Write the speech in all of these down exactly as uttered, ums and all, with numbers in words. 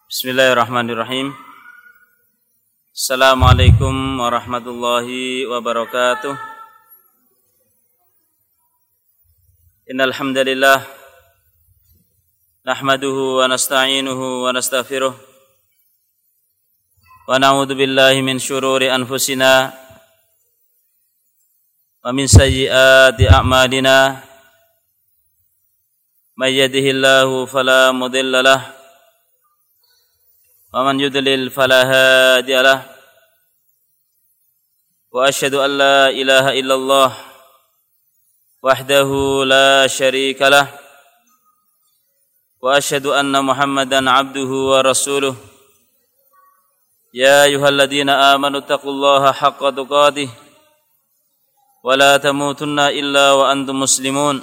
Bismillahirrahmanirrahim. Assalamualaikum warahmatullahi wabarakatuh. Innal hamdalillah nahmaduhu wa nasta'inuhu wa nastaghfiruh wa na'udzu billahi min syururi anfusina wa min sayyiati a'malina. May yahdihillahu fala mudilla lahu wa man yudlil fala hadiya lahu. Wa asyhadu an la ilaha illallah wahdahu la syarika lah. Wa asyhadu anna Muhammadan abduhu wa rasuluh. Ya ayyuhalladzina amanu taqullaha haqqa tuqatih wa la tamutunna illa wa antum muslimun.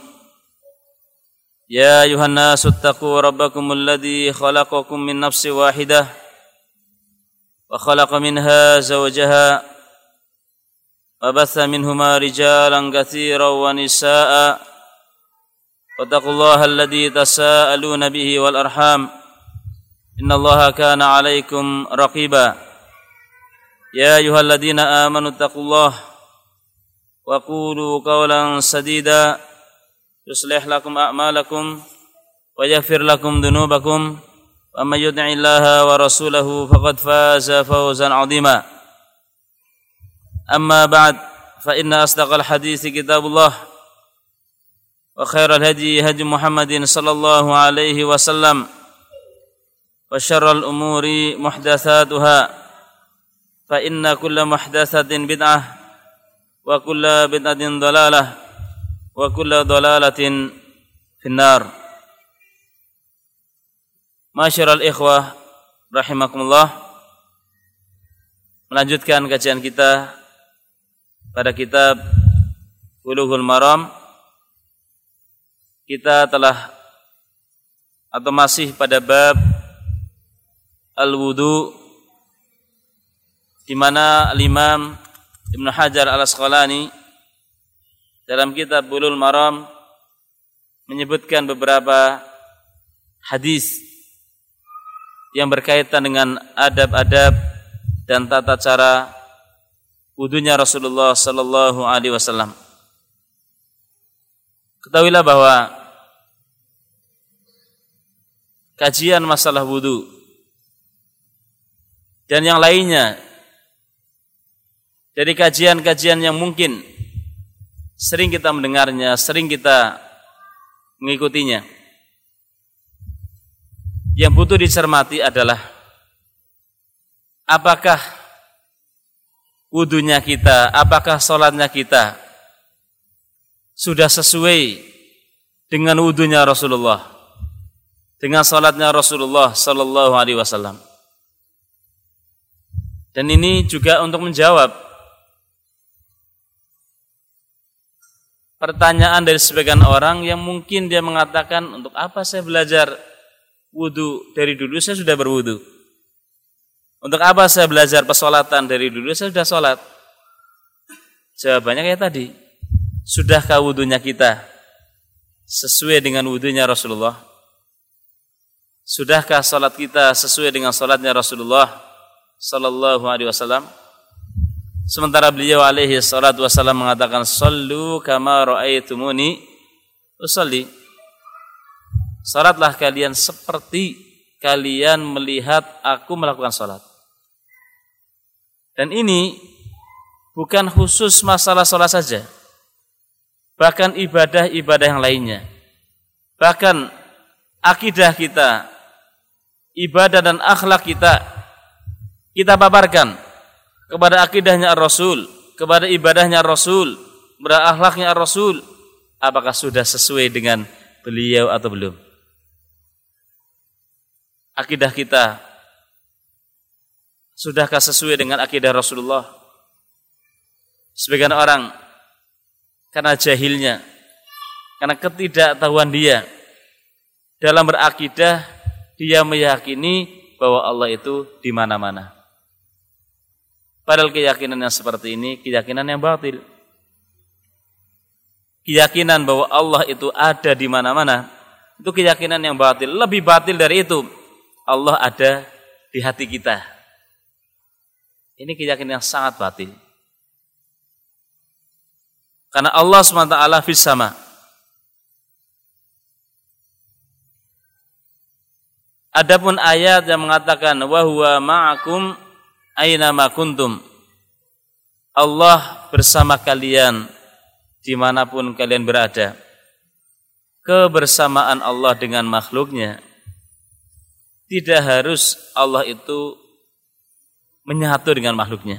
Ya ayuhan nasu attaqu rabbakumul ladzi khalaqakum min nafsin wahidah wa khalaqa minha zawjaha wa batha minhuma rijalan katsiran wa nisaa'a wattaqullaha alladzi tasaaluna bihi wal arham innallaha kana 'alaikum raqiba. Ya ayyuhalladzina amanu taqullaha wa qulu qawlan sadida yuslih lakum a'malakum wa yaghfir lakum dhunubakum wa may yuti'illaha wa rasulahu faqad faza fawzan 'azima. Amma ba'd, fa inna asdaqal hadithi kitabullah wa khairal hadi hadi Muhammadin sallallahu alaihi wasallam wa syarrul umuri muhdatsatuha fa inna kulla muhdatsatin bid'ah wa kulla bid'atin dhalalah wa kullu dhalalatin finnar. Masyiral ikhwah rahimakumullah, melanjutkan kajian kita pada kitab Bulughul Maram. Kita telah atau masih pada bab al-wudu, di mana Al-Imam Ibnu Hajar Al-Asqalani dalam kitab Bulughul Maram menyebutkan beberapa hadis yang berkaitan dengan adab-adab dan tata cara wudunya Rasulullah sallallahu alaihi wasallam. Ketahuilah bahwa kajian masalah wudu dan yang lainnya dari kajian-kajian yang mungkin sering kita mendengarnya, sering kita mengikutinya, yang butuh dicermati adalah apakah wudunya kita, apakah sholatnya kita sudah sesuai dengan wudunya Rasulullah, dengan sholatnya Rasulullah sallallahu alaihi wasallam. Dan ini juga untuk menjawab pertanyaan dari sebagian orang yang mungkin dia mengatakan, untuk apa saya belajar wudu, dari dulu saya sudah berwudu. Untuk apa saya belajar pesolatan, dari dulu saya sudah sholat. Jawabannya kayak tadi, sudahkah wudunya kita sesuai dengan wudunya Rasulullah? Sudahkah sholat kita sesuai dengan sholatnya Rasulullah sallallahu alaihi wasallam? Sementara beliau alaihi salatu wassalam mengatakan, sallu kama ra'aitumuni usalli. Salatlah kalian seperti kalian melihat aku melakukan salat. Dan ini bukan khusus masalah salat saja, bahkan ibadah-ibadah yang lainnya, bahkan akidah kita, ibadah dan akhlak kita, kita paparkan kepada akidahnya Ar-Rasul, kepada ibadahnya Ar-Rasul, kepada akhlaknya Ar-Rasul, apakah sudah sesuai dengan beliau atau belum? Akidah kita sudahkah sesuai dengan akidah Rasulullah? Sebagian orang karena jahilnya, karena ketidaktahuan dia dalam berakidah, dia meyakini bahwa Allah itu di mana-mana. Padahal keyakinan yang seperti ini keyakinan yang batil. Keyakinan bahwa Allah itu ada di mana-mana, itu keyakinan yang batil. Lebih batil dari itu, Allah ada di hati kita. Ini keyakinan yang sangat batil. Karena Allah subhanahu wa taala fis sama. Adapun ayat yang mengatakan wa huwa ma'akum aina ma kuntum. Allah bersama kalian dimanapun kalian berada. Kebersamaan Allah dengan makhluknya tidak harus Allah itu menyatu dengan makhluknya.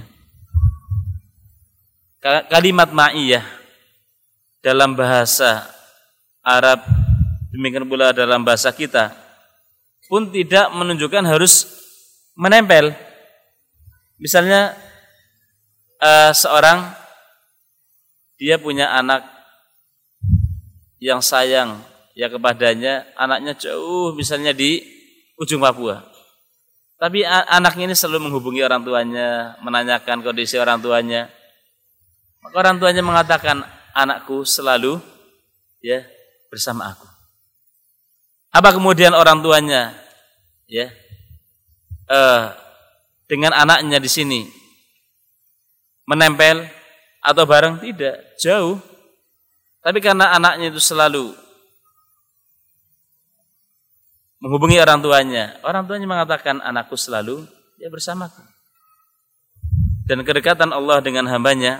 Kalimat ma'iyah dalam bahasa Arab, demikian pula dalam bahasa kita, pun tidak menunjukkan harus menempel. Misalnya uh, seorang dia punya anak yang sayang ya kepadanya, anaknya jauh misalnya di ujung Papua. Tapi anaknya ini selalu menghubungi orang tuanya, menanyakan kondisi orang tuanya. Maka orang tuanya mengatakan, anakku selalu ya bersama aku. Apa kemudian orang tuanya ya eh, dengan anaknya di sini menempel atau bareng? Tidak, jauh. Tapi karena anaknya itu selalu menghubungi orang tuanya, orang tuanya mengatakan anakku selalu ya bersamaku. Dan kedekatan Allah dengan hambanya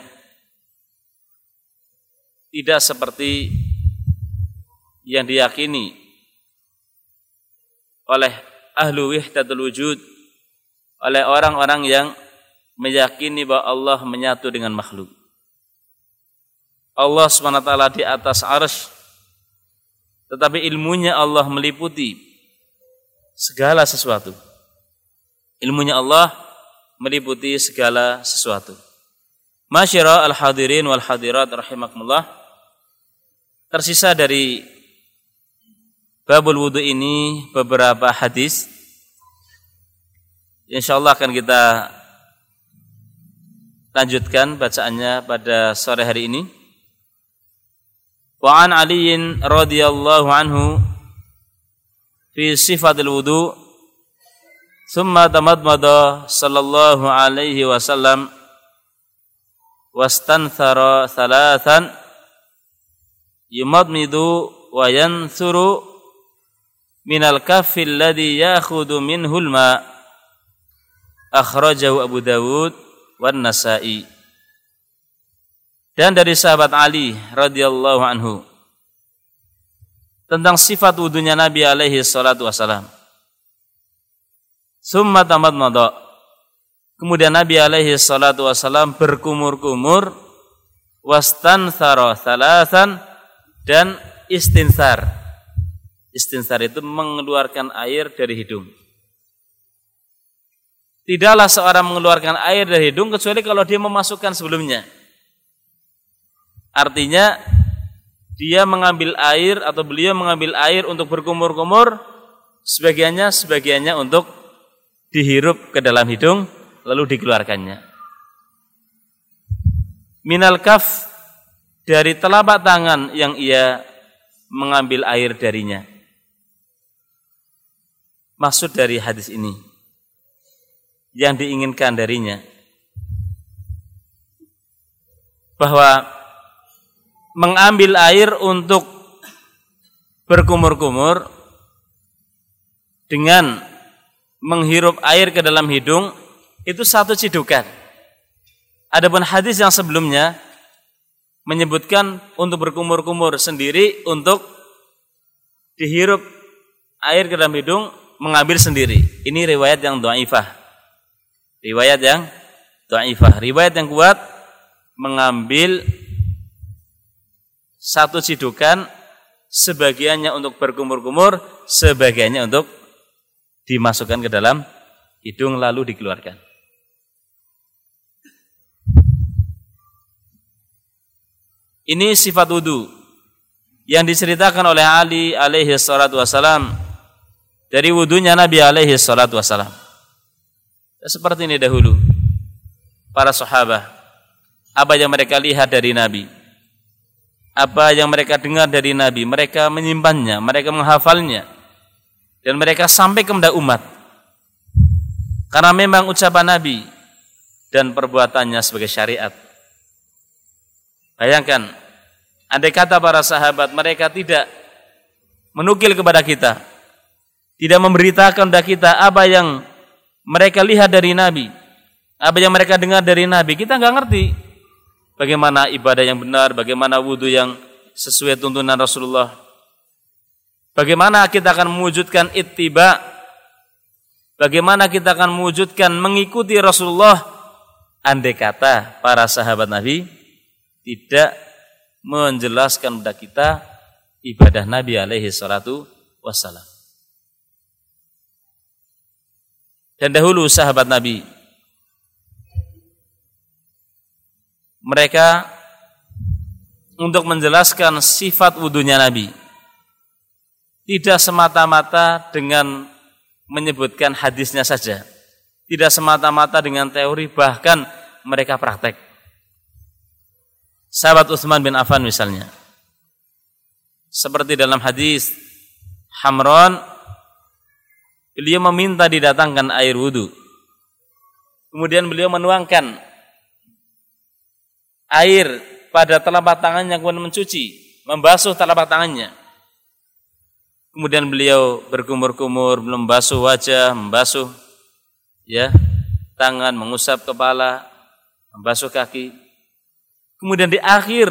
tidak seperti yang diyakini oleh ahlu wahdatul wujud, oleh orang-orang yang meyakini bahwa Allah menyatu dengan makhluk. Allah subhanahu wa taala di atas arsy, tetapi ilmunya Allah meliputi segala sesuatu. Ilmunya Allah meliputi segala sesuatu. Masyara al-hadirin wal hadirat rahimakumullah. Tersisa dari babul wudu ini beberapa hadis. Insyaallah akan kita lanjutkan bacaannya pada sore hari ini. Wa an Aliin radhiyallahu anhu fi sifatil wudu thumma tamadmada sallallahu alaihi wasallam wastanthara thalathan yumadmidu wa yanthuru minal kaffi alladhi yakhudhu minhul ma akhrajahu Abu Dawud wan Nasa'i. Dan dari sahabat Ali radhiyallahu anhu tentang sifat wudunya Nabi alaihi salatu wasalam. Summa tamadmada. Kemudian Nabi alaihi salatu wasalam berkumur-kumur, wastanthara thalathan, dan istinthar. Istinthar itu mengeluarkan air dari hidung. Tidaklah seorang mengeluarkan air dari hidung kecuali kalau dia memasukkan sebelumnya. Artinya dia mengambil air atau beliau mengambil air untuk berkumur-kumur, sebagiannya sebagiannya untuk dihirup ke dalam hidung lalu dikeluarkannya. Minal kaf, dari telapak tangan yang ia mengambil air darinya. Maksud dari hadis ini yang diinginkan darinya bahwa mengambil air untuk berkumur-kumur dengan menghirup air ke dalam hidung itu satu cidukan. Adapun hadis yang sebelumnya menyebutkan untuk berkumur-kumur sendiri, untuk dihirup air ke dalam hidung mengambil sendiri. Ini riwayat yang dhaifah. Riwayat yang dhaifah. Riwayat yang kuat mengambil satu cidukan, sebagiannya untuk berkumur-kumur, sebagiannya untuk dimasukkan ke dalam hidung lalu dikeluarkan. Ini sifat wudu yang diceritakan oleh Ali alaihi salatu wasalam dari wudunya Nabi alaihi salatu wasalam. Seperti ini dahulu para sahabat, apa yang mereka lihat dari Nabi, apa yang mereka dengar dari Nabi, mereka menyimpannya, mereka menghafalnya, dan mereka sampai kepada umat. Karena memang ucapan Nabi dan perbuatannya sebagai syariat. Bayangkan, andai kata para sahabat mereka tidak menukil kepada kita, tidak memberitakan kepada kita apa yang mereka lihat dari Nabi, apa yang mereka dengar dari Nabi, kita nggak ngerti bagaimana ibadah yang benar, bagaimana wudhu yang sesuai tuntunan Rasulullah, bagaimana kita akan mewujudkan ittiba, bagaimana kita akan mewujudkan mengikuti Rasulullah, andai kata para sahabat Nabi tidak menjelaskan kepada kita ibadah Nabi alaihi salatu wassalam. Dan dahulu sahabat Nabi, mereka untuk menjelaskan sifat wudunya Nabi tidak semata-mata dengan menyebutkan hadisnya saja, tidak semata-mata dengan teori, bahkan mereka praktek. Sahabat Utsman bin Affan misalnya, seperti dalam hadis Hamran, beliau meminta didatangkan air wudu, kemudian beliau menuangkan air pada telapak tangannya, kemudian mencuci, membasuh telapak tangannya. Kemudian beliau berkumur-kumur, membasuh wajah, membasuh ya tangan, mengusap kepala, membasuh kaki. Kemudian di akhir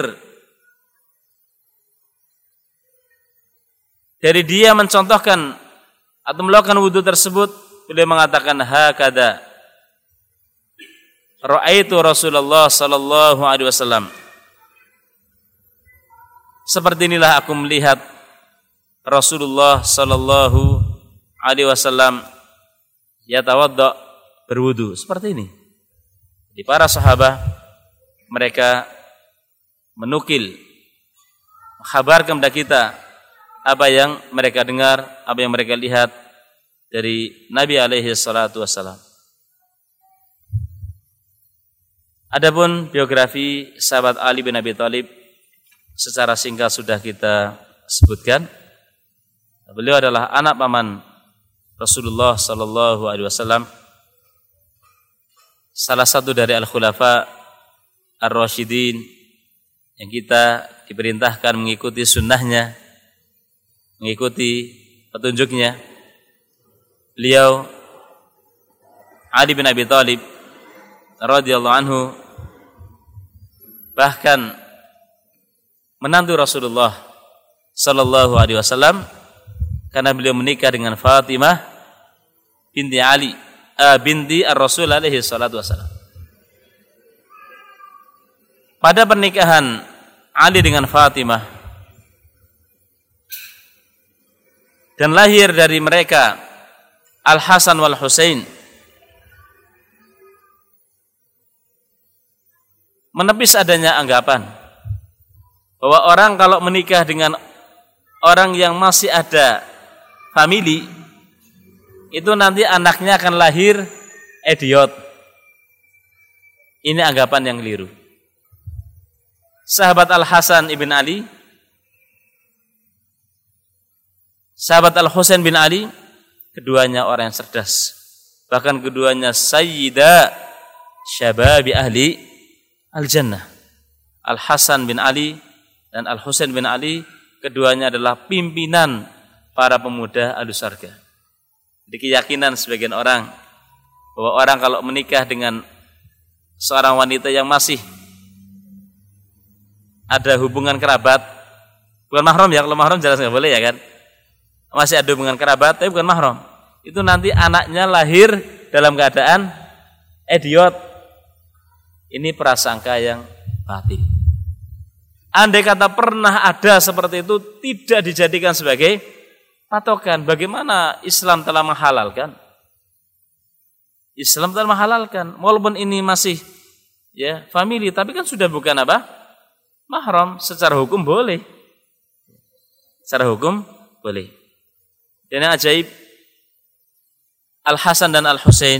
dari dia mencontohkan atau melakukan wudu tersebut, beliau mengatakan hakada ra'aitu Rasulullah sallallahu alaihi wasallam. Seperti inilah aku melihat Rasulullah sallallahu alaihi wasallam yatawadda, berwudu seperti ini. Di para sahabat mereka menukil, mengkhabarkan kepada kita apa yang mereka dengar, apa yang mereka lihat dari Nabi alaihi salatu wassalam. Adapun biografi sahabat Ali bin Abi Thalib secara singkat sudah kita sebutkan. Beliau adalah anak paman Rasulullah sallallahu alaihi wasallam, salah satu dari al-khulafa ar-rasyidin yang kita diperintahkan mengikuti sunnahnya, mengikuti petunjuknya. Beliau Ali bin Abi Thalib radhiyallahu anhu bahkan menantu Rasulullah sallallahu alaihi wasallam, karena beliau menikah dengan Fatimah binti Ali uh, binti Ar-Rasul alaihi salatu wasallam. Pada pernikahan Ali dengan Fatimah dan lahir dari mereka Al-Hasan wal Husain, menepis adanya anggapan bahwa orang kalau menikah dengan orang yang masih ada famili, itu nanti anaknya akan lahir idiot. Ini anggapan yang keliru. Sahabat Al-Hasan ibn Ali, sahabat Al-Husain bin Ali, keduanya orang yang cerdas. Bahkan keduanya sayyida syababi ahli al-jannah. Al-Hasan bin Ali dan Al-Husain bin Ali, keduanya adalah pimpinan para pemuda ahli surga. Jadi keyakinan sebagian orang bahwa orang kalau menikah dengan seorang wanita yang masih ada hubungan kerabat, bukan mahram ya, kalau mahram jelas nggak boleh ya kan, masih ada hubungan kerabat tapi bukan mahram, itu nanti anaknya lahir dalam keadaan idiot. Ini prasangka yang batil. Andai kata pernah ada seperti itu, tidak dijadikan sebagai patokan. Bagaimana Islam telah menghalalkan? Islam telah menghalalkan, walaupun ini masih ya famili, tapi kan sudah bukan apa? Mahram. Secara hukum boleh. Secara hukum boleh. Dan yang ajaib, Al-Hasan dan Al-Husain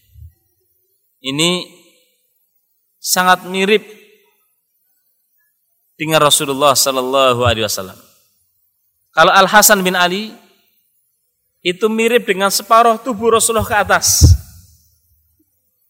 ini sangat mirip dengan Rasulullah sallallahu alaihi wasallam. Kalau Al-Hasan bin Ali itu mirip dengan separuh tubuh Rasulullah ke atas.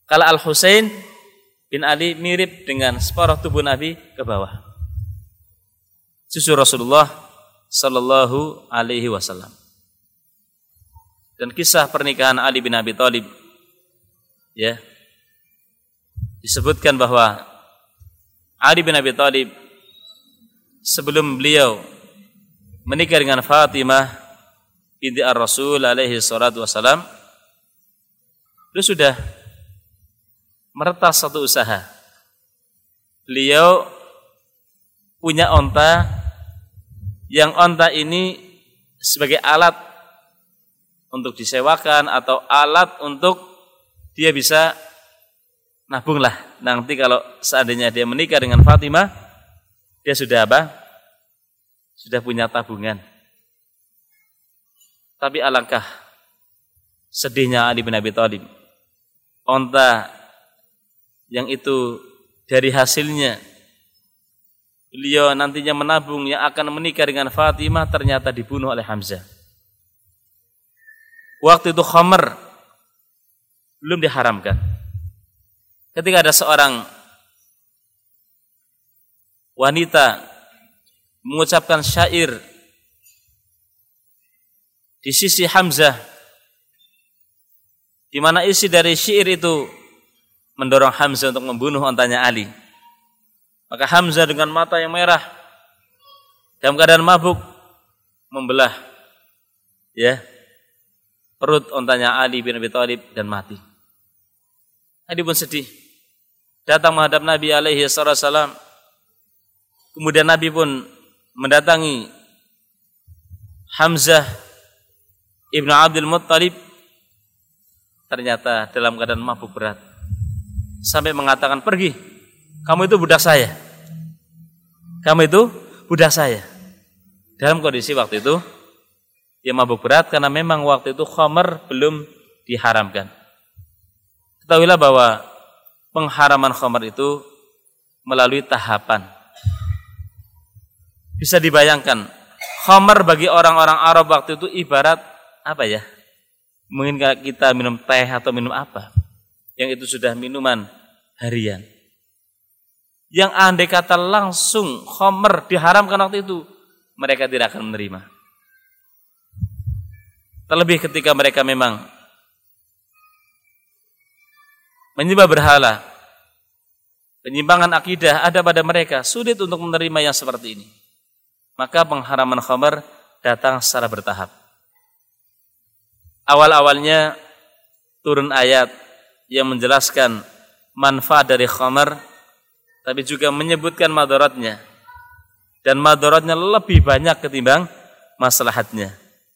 Kalau Al-Husain bin Ali mirip dengan separuh tubuh Nabi ke bawah. Cucu Rasulullah sallallahu alaihi wasallam. Dan kisah pernikahan Ali bin Abi Thalib, ya, disebutkan bahwa Ali bin Abi Thalib sebelum beliau menikah dengan Fatimah binti Ar-Rasul alaihi salatu wasalam, beliau sudah meretas satu usaha. Beliau punya onta, yang onta ini sebagai alat untuk disewakan atau alat untuk dia bisa nabung lah. Nanti kalau seandainya dia menikah dengan Fatimah, dia sudah apa? Sudah punya tabungan. Tapi alangkah sedihnya Ali bin Abi Thalib. Onta yang itu dari hasilnya beliau nantinya menabung yang akan menikah dengan Fatimah ternyata dibunuh oleh Hamzah. Waktu itu khamr belum diharamkan. Ketika ada seorang wanita mengucapkan syair di sisi Hamzah, di mana isi dari syair itu mendorong Hamzah untuk membunuh ontanya Ali. Maka Hamzah dengan mata yang merah dalam keadaan mabuk membelah, ya, perut ontanya Ali bin Abi Thalib dan mati. Ali pun sedih, datang menghadap Nabi alaihi wasallam. Kemudian Nabi pun mendatangi Hamzah ibnu Abdul Muttalib, ternyata dalam keadaan mabuk berat, sampai mengatakan, pergi, kamu itu budak saya, kamu itu budak saya. Dalam kondisi waktu itu dia mabuk berat karena memang waktu itu khamr belum diharamkan. Ketahuilah bahwa pengharaman khamr itu melalui tahapan. Bisa dibayangkan, khamr bagi orang-orang Arab waktu itu ibarat apa ya? Mungkin kita minum teh atau minum apa, yang itu sudah minuman harian. Yang andai kata langsung khamr diharamkan waktu itu, mereka tidak akan menerima. Terlebih ketika mereka memang menyembah berhala, penyimpangan akidah ada pada mereka, sulit untuk menerima yang seperti ini. Maka pengharaman khamr datang secara bertahap. Awal-awalnya turun ayat yang menjelaskan manfaat dari khamr, tapi juga menyebutkan madaratnya. Dan madaratnya lebih banyak ketimbang maslahatnya.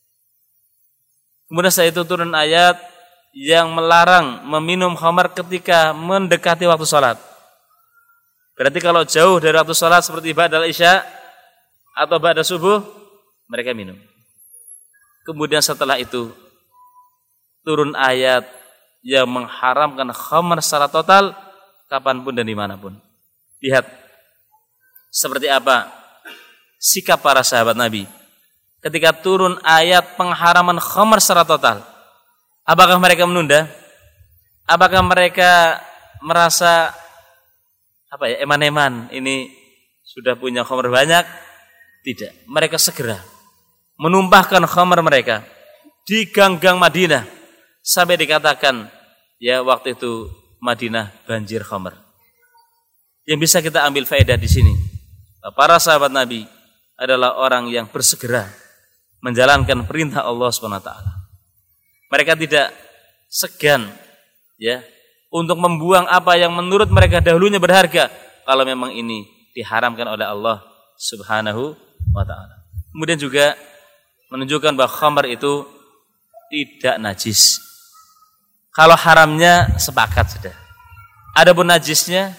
Kemudian setelah itu turun ayat yang melarang meminum khamr ketika mendekati waktu sholat. Berarti kalau jauh dari waktu sholat seperti ba'dal isya atau ba'da subuh, mereka minum. Kemudian setelah itu turun ayat yang mengharamkan khamr secara total kapanpun dan dimanapun. Lihat seperti apa sikap para sahabat Nabi ketika turun ayat pengharaman khamr secara total. Apakah mereka menunda? Apakah mereka merasa apa ya, eman-eman, ini sudah punya khamr banyak? Tidak. Mereka segera menumpahkan khamr mereka di gang-gang Madinah sampai dikatakan ya waktu itu Madinah banjir khamr. Yang bisa kita ambil faedah di sini, para sahabat Nabi adalah orang yang bersegera menjalankan perintah Allah subhanahu wa taala. Mereka tidak segan ya untuk membuang apa yang menurut mereka dahulunya berharga kalau memang ini diharamkan oleh Allah subhanahu wa taala. Kemudian juga menunjukkan bahwa khamr itu tidak najis. Kalau haramnya sepakat sudah. Adapun najisnya,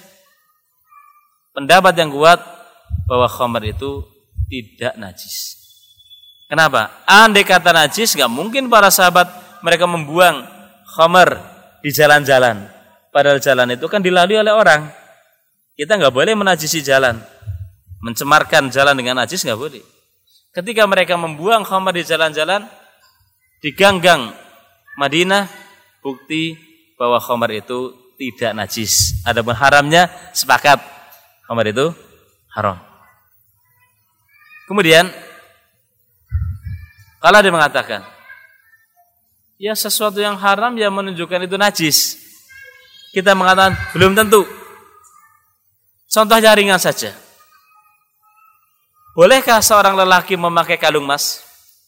pendapat yang kuat bahwa khamr itu tidak najis. Kenapa? Andai kata najis, nggak mungkin para sahabat mereka membuang khamr di jalan-jalan. Padahal jalan itu kan dilalui oleh orang. Kita nggak boleh menajisi jalan, mencemarkan jalan dengan najis nggak boleh. Ketika mereka membuang khamr di jalan-jalan, di gang-gang Madinah, bukti bahwa khamr itu tidak najis. Adapun haramnya sepakat khamar itu haram. Kemudian kalau dia mengatakan ya sesuatu yang haram yang menunjukkan itu najis, kita mengatakan belum tentu. Contohnya ringan saja. Bolehkah seorang lelaki memakai kalung emas?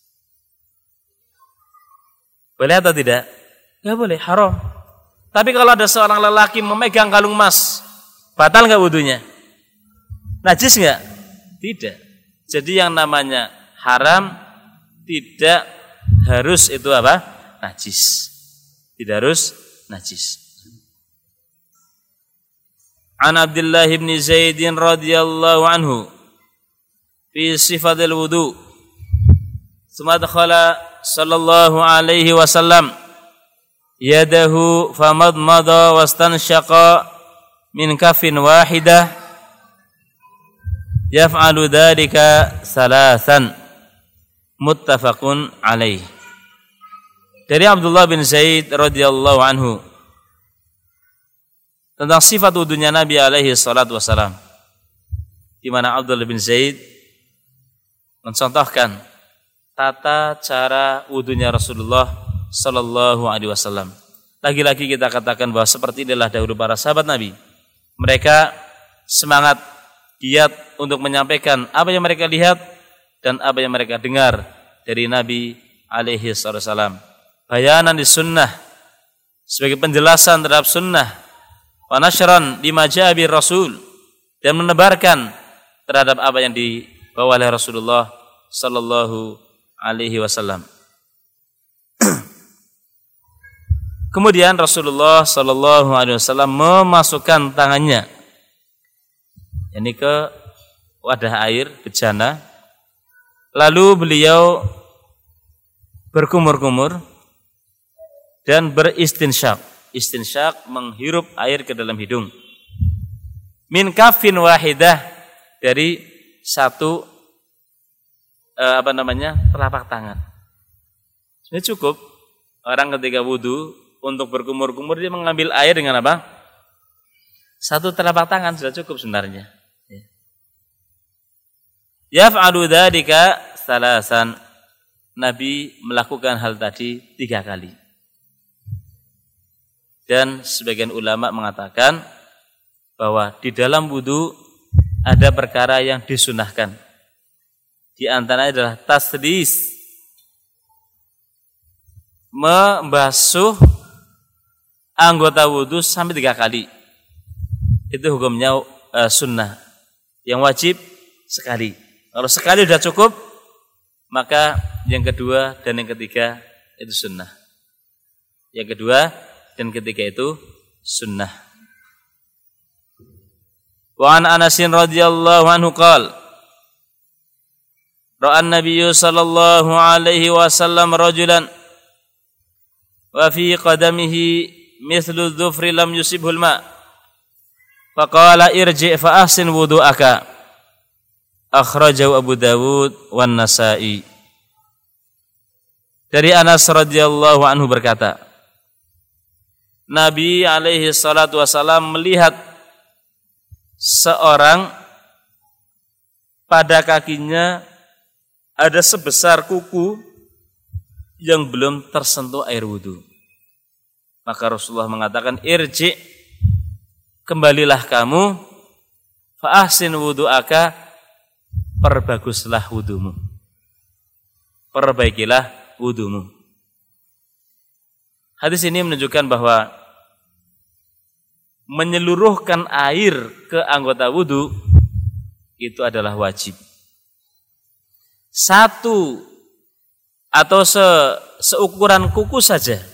Boleh atau tidak? Tidak boleh, haram. Tapi kalau ada seorang lelaki memegang kalung emas, batal nggak wudunya? Najis nggak? Tidak. Jadi yang namanya haram tidak harus itu apa? Najis. Tidak harus najis. An Abdullah bin Zaid radhiyallahu anhu fi sifatil wudu. Tsumma dakhala sallallahu alaihi wasallam yadahu famadmada wastanshaqa min kafin wahidah yaf'alu dzalika salasan muttafaqun alaih. Dari Abdullah bin Zaid radhiyallahu anhu tentang sifat wudunya Nabi alaihi salatu wasalam, di mana Abdullah bin Zaid mencontohkan tata cara wudunya Rasulullah sallallahu alaihi wasallam. Lagi-lagi kita katakan bahwa seperti inilah dahulu para sahabat Nabi. Mereka semangat, giat untuk menyampaikan apa yang mereka lihat dan apa yang mereka dengar dari Nabi alaihi salatu wasalam. Bayanan di sunnah sebagai penjelasan terhadap sunnah, wa nasyran lima jaa bir Rasul, dan menebarkan terhadap apa yang dibawa oleh Rasulullah sallallahu alaihi wasallam. Kemudian Rasulullah sallallahu alaihi wasallam memasukkan tangannya ini ke wadah air bejana, lalu beliau berkumur-kumur dan beristinsyak. Istinsyak menghirup air ke dalam hidung. Min kafin wahidah, dari satu eh, apa namanya telapak tangan. Ini cukup. Orang ketika wudu untuk berkumur-kumur dia mengambil air dengan apa? Satu telapak tangan sudah cukup sebenarnya. Yaf'alu dzalika salasan. Nabi melakukan hal tadi tiga kali. Dan sebagian ulama mengatakan bahwa di dalam wudu ada perkara yang disunahkan. Di antaranya adalah tasdis, membasuh anggota wudu sampai tiga kali. Itu hukumnya uh, sunnah. Yang wajib sekali. Kalau sekali sudah cukup, maka yang kedua dan yang ketiga itu sunnah. Yang kedua dan ketiga itu sunnah. Wa an Anasin radhiyallahu anhu qala ra'a an-nabiy sallallahu alaihi wasallam rajulan wa fi qadamihi mithlu dhufri lam yusibhul ma faqala irji' fa ahsin wudu'aka. Akhrajahu Abu Dawud wan Nasa'i. Dari Anas radhiyallahu anhu berkata, Nabi alaihi salatu wasalam melihat seorang pada kakinya ada sebesar kuku yang belum tersentuh air wudu. Maka Rasulullah mengatakan, irji, kembalilah kamu, fa ahsin wudu'aka, perbaguslah wudumu, perbaikilah wudumu. Hadis ini menunjukkan bahwa menyeluruhkan air ke anggota wudu itu adalah wajib. Satu atau se, seukuran kuku saja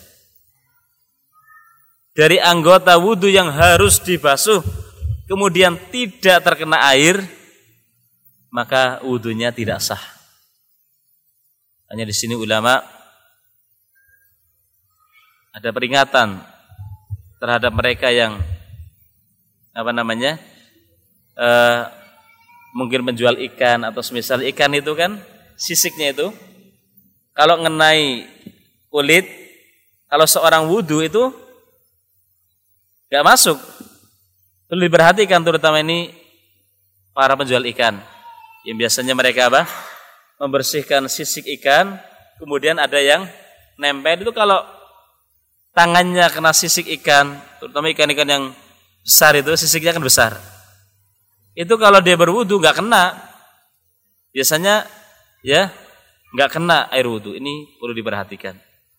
dari anggota wudu yang harus dibasuh kemudian tidak terkena air, maka wudunya tidak sah. Hanya di sini ulama ada peringatan terhadap mereka yang apa namanya e, mungkin menjual ikan atau semisal ikan itu kan sisiknya itu kalau ngenai kulit, kalau seorang wudu itu Enggak masuk. Perlu diperhatikan terutama ini para penjual ikan. Yang biasanya mereka apa? Membersihkan sisik ikan, kemudian ada yang nempel itu kalau tangannya kena sisik ikan, terutama ikan-ikan yang besar itu sisiknya kan besar. Itu kalau dia berwudu nggak kena, biasanya ya nggak kena air wudu. Ini perlu diperhatikan.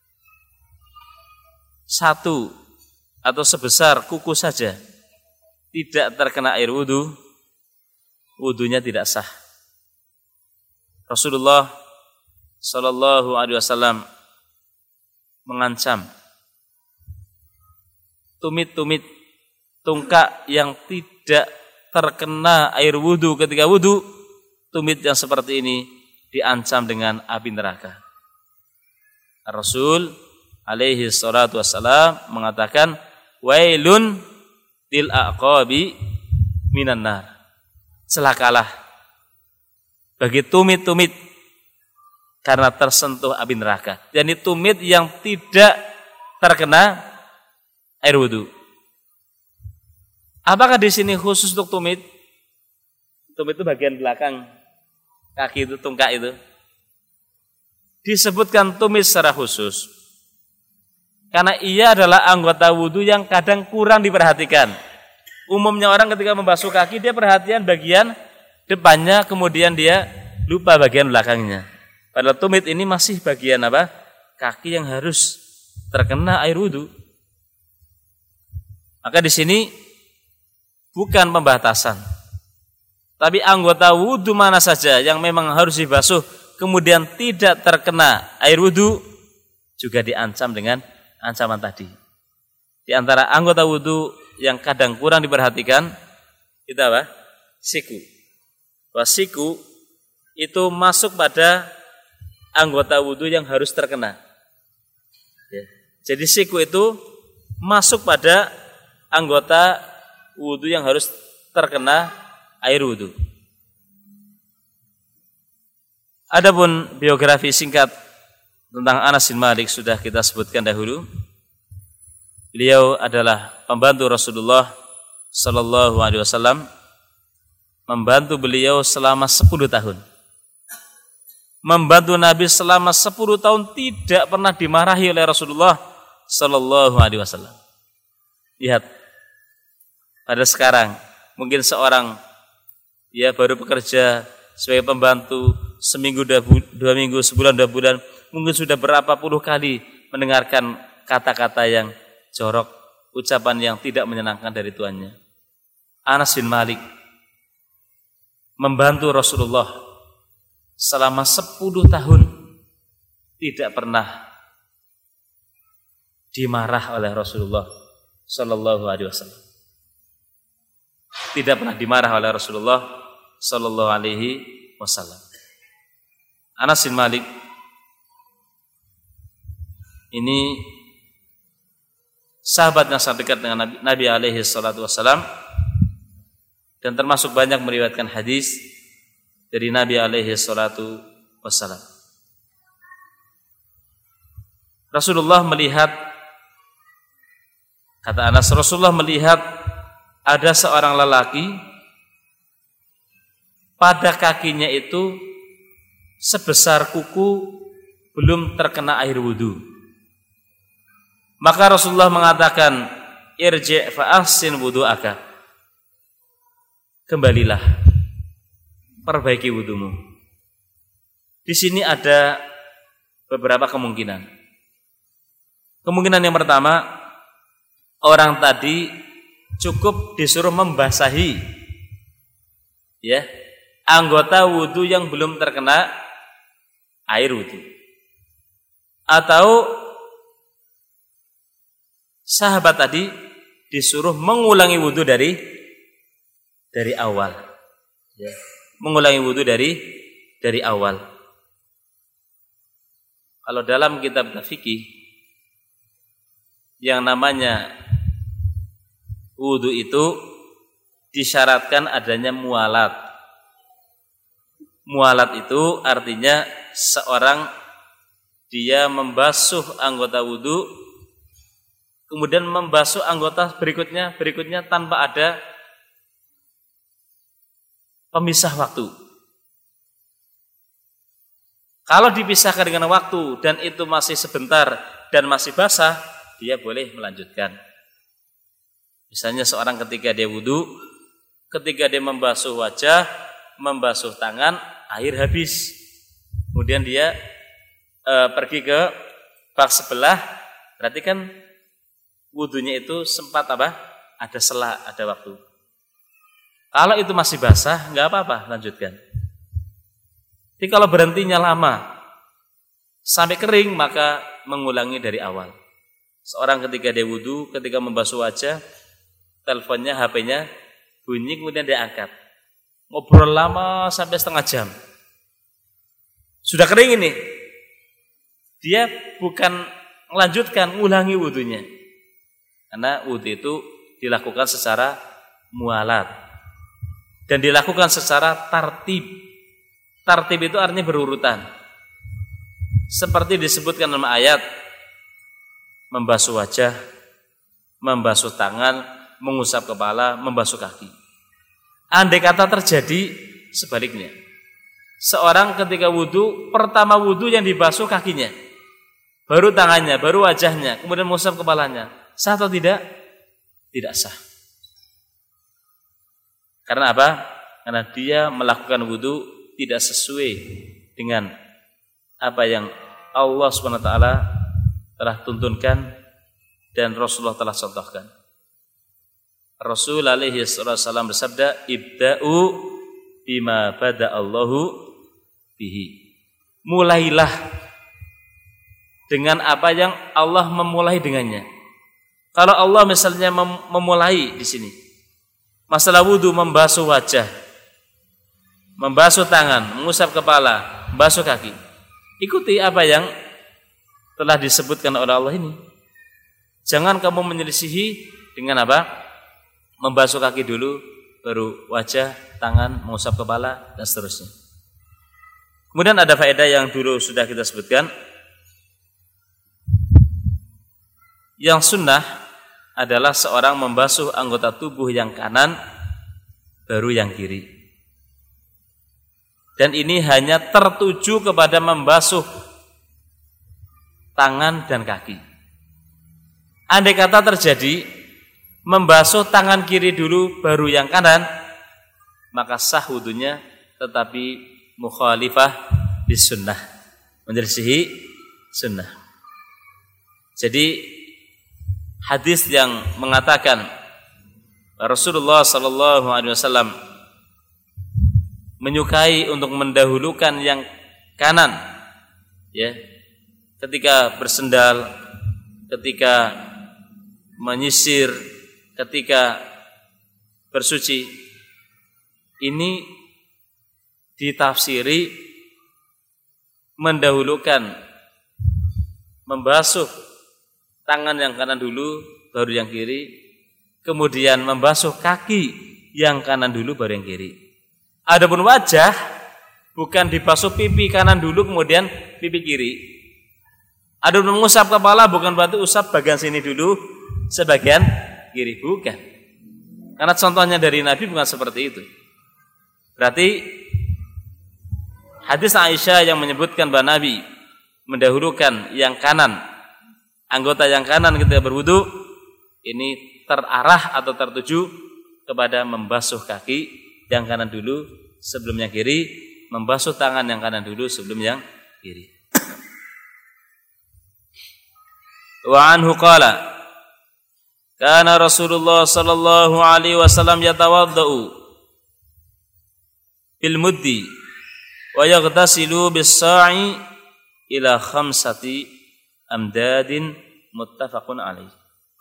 Satu atau sebesar kuku saja tidak terkena air wudu, wudunya tidak sah. Rasulullah Shallallahu Alaihi Wasallam mengancam tumit-tumit tungkak yang tidak terkena air wudu ketika wudu, tumit yang seperti ini diancam dengan api neraka. Rasul alaihi salatu wassalam mengatakan wailun lil aqabi minan nar. Celakalah bagi tumit-tumit karena tersentuh api neraka. Yani tumit yang tidak terkena air wudu. Apakah di sini khusus untuk tumit? Tumit itu bagian belakang kaki itu, tungkak itu. Disebutkan tumit secara khusus karena ia adalah anggota wudu yang kadang kurang diperhatikan. Umumnya orang ketika membasuh kaki dia perhatian bagian depannya, kemudian dia lupa bagian belakangnya. Padahal tumit ini masih bagian apa? Kaki yang harus terkena air wudu. Maka di sini bukan pembatasan, tapi anggota wudu mana saja yang memang harus dibasuh kemudian tidak terkena air wudu juga diancam dengan ancaman tadi. Di antara anggota wudu yang kadang kurang diperhatikan itu apa? Siku. Bahwa siku itu masuk pada anggota wudu yang harus terkena. Ya. Jadi siku itu masuk pada anggota wudu yang harus terkena air wudu. Adapun biografi singkat tentang Anas bin Malik sudah kita sebutkan dahulu. Beliau adalah pembantu Rasulullah Sallallahu Alaihi Wasallam, membantu beliau selama sepuluh tahun. Membantu Nabi selama sepuluh tahun tidak pernah dimarahi oleh Rasulullah Sallallahu Alaihi Wasallam. Lihat, pada sekarang mungkin seorang ya baru bekerja sebagai pembantu seminggu, dua, dua minggu, sebulan, dua bulan, mungkin sudah berapa puluh kali mendengarkan kata-kata yang jorok, ucapan yang tidak menyenangkan dari tuannya. Anas bin Malik membantu Rasulullah selama sepuluh tahun tidak pernah dimarah oleh Rasulullah Sallallahu Alaihi Wasallam. Tidak pernah dimarah oleh Rasulullah Sallallahu Alaihi Wasallam. Anas bin Malik ini sahabat yang sangat dekat dengan Nabi, Nabi alaihi salatu wassalam, dan termasuk banyak meriwayatkan hadis dari Nabi alaihi salatu wassalam. Rasulullah melihat, kata Anas, Rasulullah melihat ada seorang lelaki pada kakinya itu sebesar kuku belum terkena air wudu. Maka Rasulullah mengatakan, irji' fa ahsin wudu'aka. Kembalilah, perbaiki wudumu. Di sini ada beberapa kemungkinan. Kemungkinan yang pertama, orang tadi cukup disuruh membasahi ya, anggota wudu yang belum terkena air wudu. Atau sahabat tadi disuruh mengulangi wudu dari dari awal, ya. Mengulangi wudu dari dari awal. Kalau dalam kitab fikih yang namanya wudu itu disyaratkan adanya mualat. Mualat itu artinya seorang dia membasuh anggota wudu, kemudian membasuh anggota berikutnya, berikutnya tanpa ada pemisah waktu. Kalau dipisahkan dengan waktu dan itu masih sebentar dan masih basah, dia boleh melanjutkan. Misalnya seorang ketika dia wudu, ketika dia membasuh wajah, membasuh tangan, air habis. Kemudian dia e, pergi ke bak sebelah, berarti kan wudunya itu sempat apa? Ada sela, ada waktu. Kalau itu masih basah, nggak apa-apa, lanjutkan. Jadi kalau berhentinya lama sampai kering, maka mengulangi dari awal. Seorang ketika dia wudu, ketika membasuh wajah, teleponnya, H P-nya bunyi, kemudian dia angkat. Ngobrol lama sampai setengah jam. Sudah kering ini. Dia bukan melanjutkan, ulangi wudunya. Karena wudu itu dilakukan secara mualat. Dan dilakukan secara tartib. Tartib itu artinya berurutan. Seperti disebutkan dalam ayat, membasuh wajah, membasuh tangan, mengusap kepala, membasuh kaki. Andai kata terjadi sebaliknya. Seorang ketika wudu, pertama wudu yang dibasuh kakinya, baru tangannya, baru wajahnya, kemudian mengusap kepalanya. Sah atau tidak? Tidak sah. Karena apa? Karena dia melakukan wudu tidak sesuai dengan apa yang Allah subhanahu wa taala telah tuntunkan dan Rasulullah telah contohkan. Rasul alaihi wasallam bersabda, "Ibda'u bima bada'allahu bihi." Mulailah dengan apa yang Allah memulai dengannya. Kalau Allah misalnya mem- memulai di sini masalah wudu, membasuh wajah, membasuh tangan, mengusap kepala, membasuh kaki, ikuti apa yang telah disebutkan oleh Allah ini. Jangan kamu menyelisihi dengan apa? Membasuh kaki dulu, baru wajah, tangan, mengusap kepala, dan seterusnya. Kemudian ada faedah yang dulu sudah kita sebutkan. Yang sunnah adalah seorang membasuh anggota tubuh yang kanan, baru yang kiri. Dan ini hanya tertuju kepada membasuh tangan dan kaki. Andai kata terjadi membasuh tangan kiri dulu baru yang kanan, maka sah wudunya, tetapi mukhalifah bis sunnah, menyelisihi sunnah. Jadi hadis yang mengatakan Rasulullah sallallahu alaihi wasallam menyukai untuk mendahulukan yang kanan, ya, ketika bersendal, ketika menyisir, ketika bersuci, ini ditafsiri mendahulukan membasuh tangan yang kanan dulu, baru yang kiri, kemudian membasuh kaki yang kanan dulu, baru yang kiri. Adapun wajah, bukan dibasuh pipi kanan dulu, kemudian pipi kiri. Adapun mengusap kepala, bukan berarti usap bagian sini dulu, sebagian kiri, bukan. Karena contohnya dari Nabi bukan seperti itu. Berarti hadis Aisyah yang menyebutkan bahwa Nabi mendahulukan yang kanan, anggota yang kanan ketika berwudu, ini terarah atau tertuju kepada membasuh kaki yang kanan dulu sebelum yang kiri, membasuh tangan yang kanan dulu sebelum yang kiri. Wa anhu qala, kana Rasulullah sallallahu alaihi wasallam yatawaddau bil muddi wa yaghtasilu bis sa'i ila khamsati amdadin muttafaqun alaih.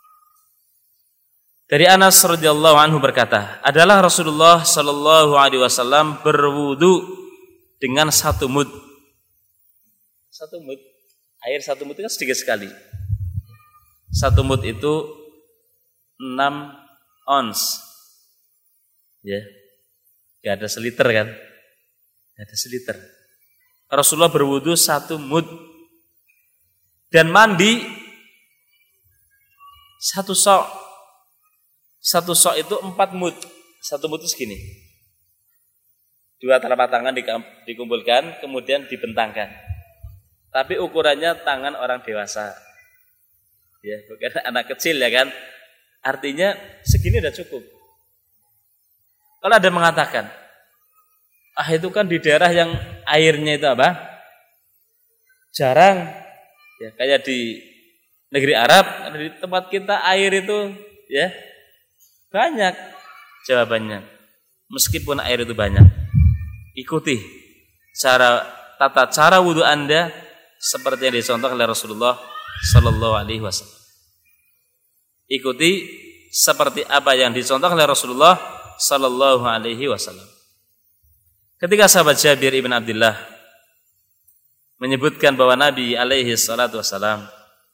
Dari Anas radhiyallahu anhu berkata, adalah Rasulullah sallallahu alaihi wasallam berwudu dengan satu mud. Satu mud, air satu mud itu kan sedikit sekali. Satu mud itu enam ons. Ya. Enggak ada seliter kan? Enggak ada seliter. Rasulullah berwudu satu mud dan mandi Satu sok, satu sok itu empat mud. Satu mud itu segini. Dua telapak tangan dikumpulkan, kemudian dibentangkan. Tapi ukurannya tangan orang dewasa. Ya, bukan anak kecil ya kan. Artinya segini udah cukup. Kalau ada mengatakan, ah itu kan di daerah yang airnya itu apa? Jarang. Ya, kayak di negeri Arab, di tempat kita air itu ya banyak. Jawabannya, meskipun air itu banyak, ikuti cara tata cara wudu Anda seperti yang dicontohkan oleh Rasulullah sallallahu alaihi wasallam. Ikuti seperti apa yang dicontohkan oleh Rasulullah sallallahu alaihi wasallam. Ketika sahabat Jabir ibn Abdullah menyebutkan bahwa Nabi alaihi salatu wasallam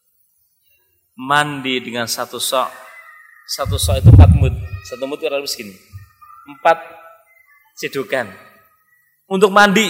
mandi dengan satu sok. Satu sok itu empat mud. Satu mud itu harus segini. Empat cedukan. Untuk mandi.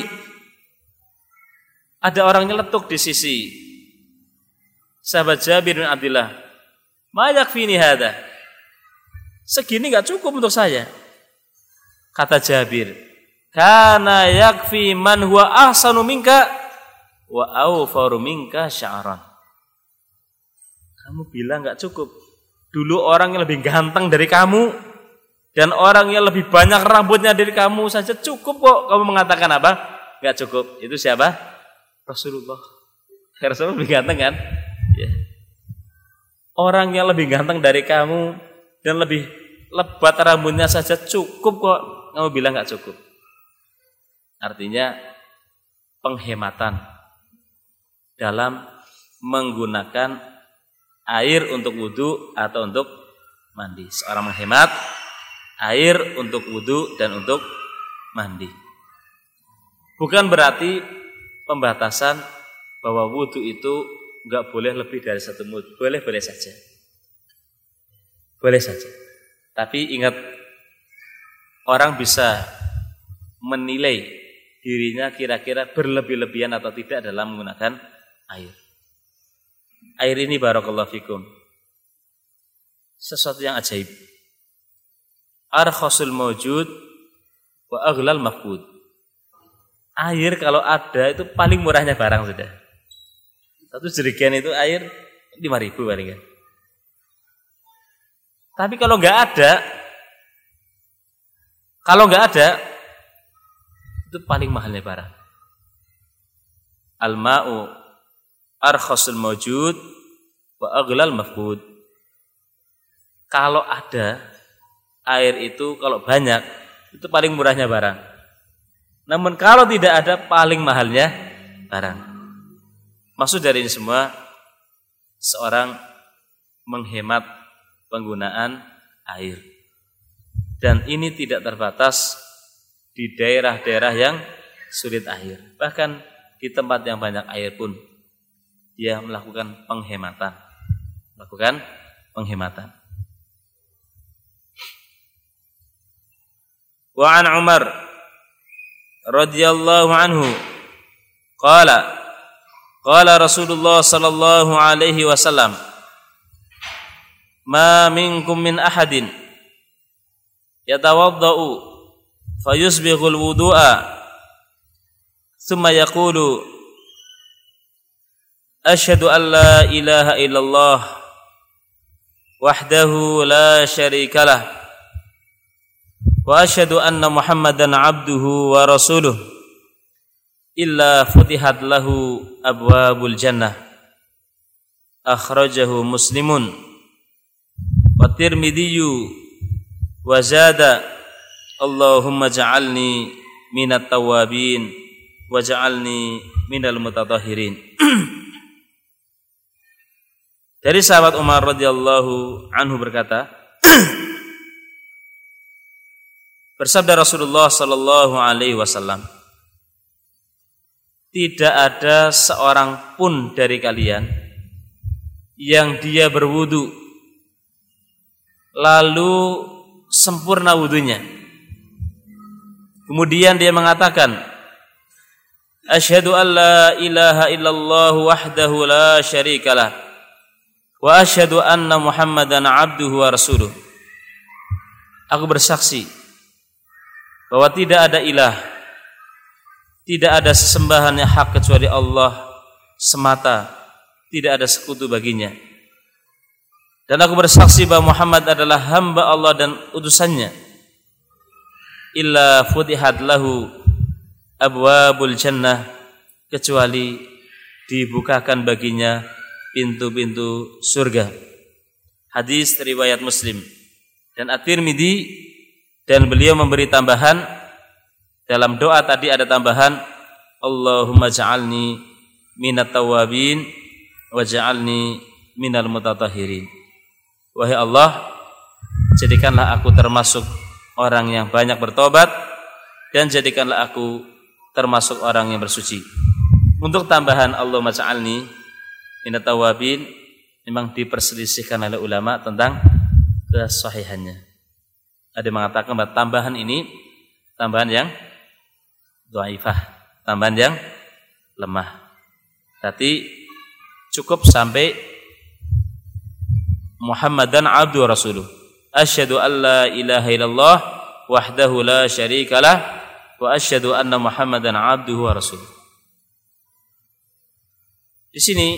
Ada orang nyeletuk di sisi sahabat Jabir bin Abdullah. Ma yakfini hada. Segini enggak cukup untuk saya. Kata Jabir, kana yakfi man huwa ahsanu minka wa awfaru minka sya'ran. Kamu bilang enggak cukup. Dulu orang yang lebih ganteng dari kamu dan orang yang lebih banyak rambutnya dari kamu saja cukup kok. Kamu mengatakan apa? Enggak cukup. Itu siapa? Rasulullah. Rasulullah lebih ganteng kan? Ya. Orang yang lebih ganteng dari kamu dan lebih lebat rambutnya saja cukup kok. Kamu bilang enggak cukup. Artinya penghematan dalam menggunakan air untuk wudu atau untuk mandi. Seorang menghemat air untuk wudu dan untuk mandi. Bukan berarti pembatasan bahwa wudu itu enggak boleh lebih dari satu mud. Boleh, boleh saja. Boleh saja. Tapi ingat, orang bisa menilai dirinya kira-kira berlebih-lebihan atau tidak dalam menggunakan air. Air ini barakallahu fikum sesuatu yang ajaib. Arkhasul mawjud wa aghlal mafqud. Air kalau ada itu paling murahnya barang sudah. Satu jerigen itu air lima ribu paling kan. Tapi kalau enggak ada, kalau enggak ada itu paling mahalnya barang. Al-ma'u arkhasul mawjud wa aghlal mafqud. Kalau ada air itu, kalau banyak itu paling murahnya barang. Namun kalau tidak ada, paling mahalnya barang. Maksud dari ini semua, seorang menghemat penggunaan air. Dan ini tidak terbatas di daerah-daerah yang sulit air. Bahkan di tempat yang banyak air pun dia melakukan penghematan. Melakukan penghematan. Wa an Umar radhiyallahu anhu qala qala Rasulullah sallallahu alaihi wasallam ma minkum min ahadin yatawaddau fayusbighul wudu'a thumma yaqulu asyhadu an la ilaha illallah wahdahu la syarikalah wa asyhadu anna Muhammadan abduhu wa rasuluh illa futihat lahu abwabul jannah. Akhrajahu Muslimun wa Tirmidzi wa zada Allahumma ja'alni minat tawabin wa ja'alni minal mutatahhirin. Dari sahabat Umar radhiyallahu anhu berkata, bersabda Rasulullah sallallahu alaihi wasallam, tidak ada seorang pun dari kalian yang dia berwudu lalu sempurna wudunya, kemudian dia mengatakan asyhadu an la ilaha illallah wahdahu la syarikalah, wa asyhadu anna Muhammadan abduhu wa rasuluh. Aku bersaksi bahwa tidak ada ilah, tidak ada sesembahan yang hak kecuali Allah semata, tidak ada sekutu baginya. Dan aku bersaksi bahwa Muhammad adalah hamba Allah dan utusannya. Illa futihat lahu abwabul jannah, kecuali dibukakan baginya pintu-pintu surga. Hadis riwayat Muslim dan At-Tirmidzi, dan beliau memberi tambahan dalam doa tadi, ada tambahan Allahumma ja'alni minat tawabin wa ja'alni minal mutatahhirin. Wahai Allah, jadikanlah aku termasuk orang yang banyak bertobat, dan jadikanlah aku termasuk orang yang bersuci. Untuk tambahan Allahumma ja'alni minat tawabin memang diperselisihkan oleh ulama tentang kesahihannya. Ada yang mengatakan bahwa tambahan ini tambahan yang dhaifah, tambahan yang lemah. Tapi cukup sampai Muhammadan abdu rasuluh. Asyhadu an la ilaha illallah wahdahu la syarikalah wa asyhadu anna Muhammadan abduhu wa rasuluh. Di sini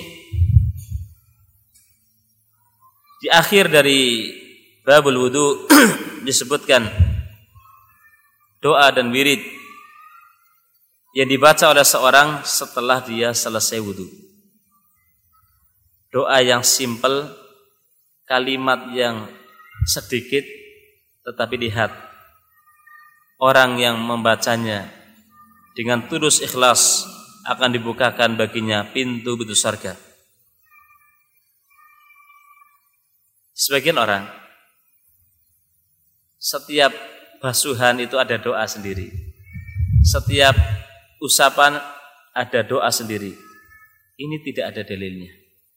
di akhir dari babul wudu disebutkan doa dan wirid yang dibaca oleh seorang setelah dia selesai wudu. Doa yang simpel, kalimat yang sedikit, tetapi lihat orang yang membacanya dengan tulus ikhlas akan dibukakan baginya pintu-pintu surga. Sebagian orang, setiap basuhan itu ada doa sendiri, setiap usapan ada doa sendiri. Ini tidak ada dalilnya.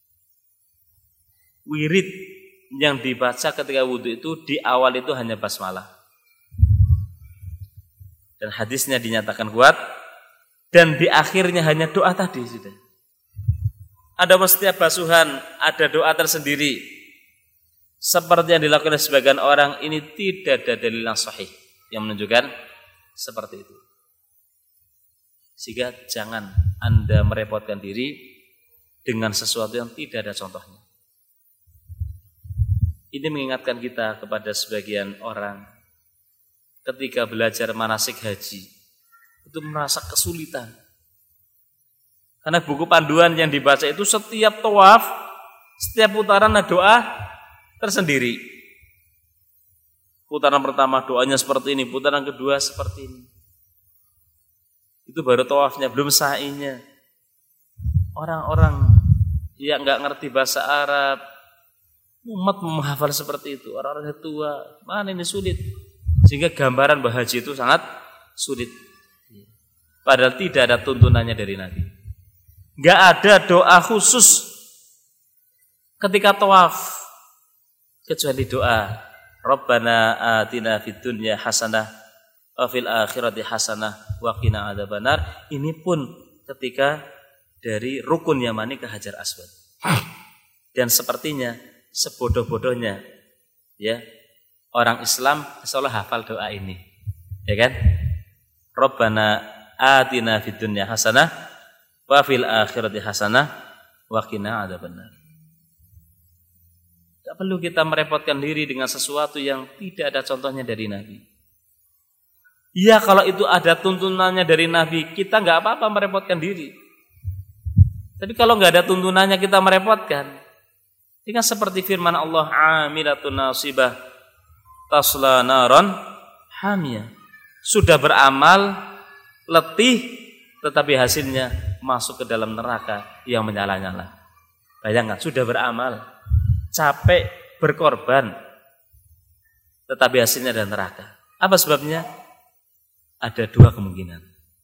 Wirid yang dibaca ketika wudhu itu di awal itu hanya basmalah, dan hadisnya dinyatakan kuat, dan di akhirnya hanya doa tadi sudah. Ada setiap basuhan ada doa tersendiri. Seperti yang dilakukan oleh sebagian orang, ini tidak ada dalil yang sahih yang menunjukkan seperti itu. Sehingga jangan Anda merepotkan diri dengan sesuatu yang tidak ada contohnya. Ini mengingatkan kita kepada sebagian orang ketika belajar manasik haji itu merasa kesulitan. Karena buku panduan yang dibaca itu setiap tawaf, setiap putaran ada doa tersendiri. Putaran pertama doanya seperti ini, putaran kedua seperti ini. Itu baru tawafnya, belum sa'inya. Orang-orang yang nggak ngerti bahasa Arab, umat menghafal seperti itu. Orang-orang tua, mana ini sulit. Sehingga gambaran berhaji itu sangat sulit. Padahal tidak ada tuntunannya dari Nabi. Nggak ada doa khusus ketika tawaf kecuali doa Rabbana atina fid dunya hasanah wa fil akhirati hasanah wa qina adzabannar. Ini pun ketika dari rukun Yamani ke Hajar Aswad. Dan sepertinya sebodoh-bodohnya ya orang Islam insyaallah hafal doa ini. Ya kan? Rabbana atina fid dunya hasanah wa fil akhirati hasanah wa qina adzabannar. Tidak perlu kita merepotkan diri dengan sesuatu yang tidak ada contohnya dari Nabi. Ya kalau itu ada tuntunannya dari Nabi, kita nggak apa-apa merepotkan diri. Tapi kalau nggak ada tuntunannya kita merepotkan, dengan seperti firman Allah, amilatun nasibah tasla naron hamiyah. Sudah beramal, letih, tetapi hasilnya masuk ke dalam neraka yang menyala-nyala. Bayangkan, sudah beramal, capek, berkorban, tetapi hasilnya ada neraka. Apa sebabnya? Ada dua kemungkinan.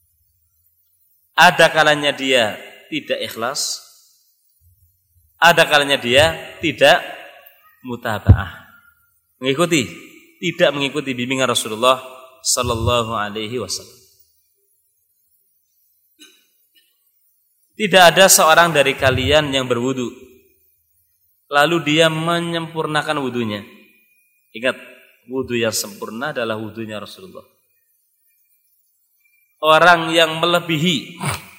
Ada kalanya dia tidak ikhlas, ada kalanya dia tidak mutaba'ah, mengikuti, tidak mengikuti bimbingan Rasulullah sallallahu alaihi wasallam. Tidak ada seorang dari kalian yang berwudu lalu dia menyempurnakan wudunya. Ingat, wudu yang sempurna adalah wudunya Rasulullah. Orang yang melebihi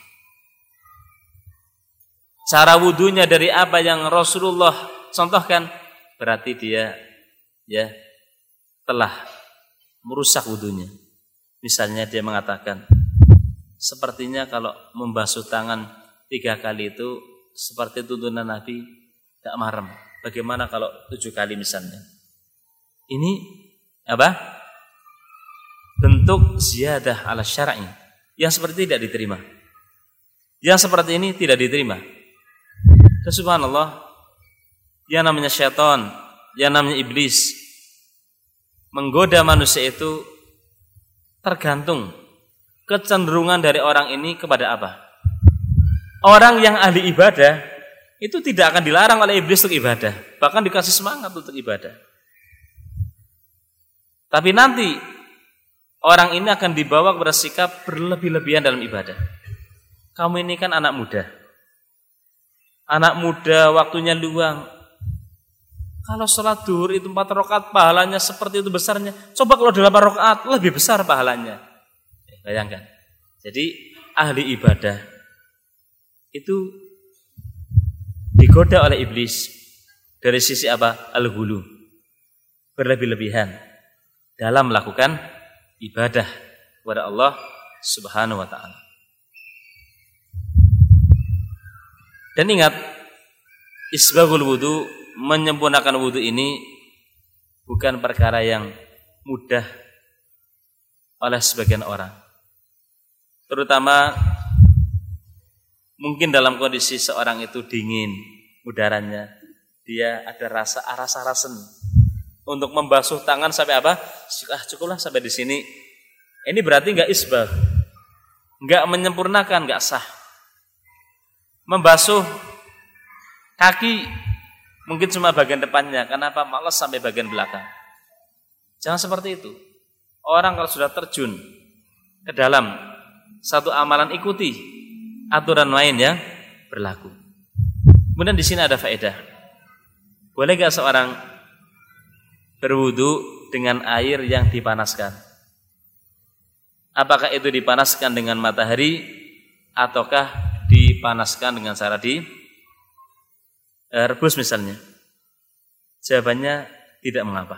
cara wudunya dari apa yang Rasulullah contohkan, berarti dia ya telah merusak wudunya. Misalnya dia mengatakan, sepertinya kalau membasuh tangan tiga kali itu seperti tuntunan Nabi, tak marem. Bagaimana kalau tujuh kali misalnya? Ini apa? Bentuk ziyadah ala syar'i yang seperti tidak diterima. Yang seperti ini tidak diterima. Dan subhanallah, yang namanya syaitan, yang namanya iblis, menggoda manusia itu tergantung kecenderungan dari orang ini kepada apa. Orang yang ahli ibadah itu tidak akan dilarang oleh iblis untuk ibadah, bahkan dikasih semangat untuk ibadah. Tapi nanti orang ini akan dibawa kepada sikap berlebih-lebihan dalam ibadah. Kamu ini kan anak muda. Anak muda waktunya luang. Kalau sholat duhur itu empat rakaat pahalanya seperti itu besarnya. Coba kalau delapan rakaat lebih besar pahalanya. Bayangkan. Jadi ahli ibadah itu digoda oleh iblis dari sisi apa? Al-ghulu. Berlebih-lebihan dalam melakukan ibadah kepada Allah Subhanahu wa taala. Dan ingat, isbaghul wudu, menyempurnakan wudu ini bukan perkara yang mudah oleh sebagian orang. Terutama mungkin dalam kondisi seorang itu dingin udaranya, dia ada rasa aras-arasen untuk membasuh tangan sampai apa? Ah, cukuplah sampai di sini. Ini berarti enggak isbagh. Enggak menyempurnakan, enggak sah. Membasuh kaki mungkin cuma bagian depannya, kenapa malas sampai bagian belakang? Jangan seperti itu. Orang kalau sudah terjun ke dalam satu amalan, ikuti aturan lain yang berlaku. Kemudian di sini ada faedah. Boleh enggak seorang berwudu dengan air yang dipanaskan? Apakah itu dipanaskan dengan matahari ataukah dipanaskan dengan cara di rebus misalnya? Jawabannya tidak mengapa.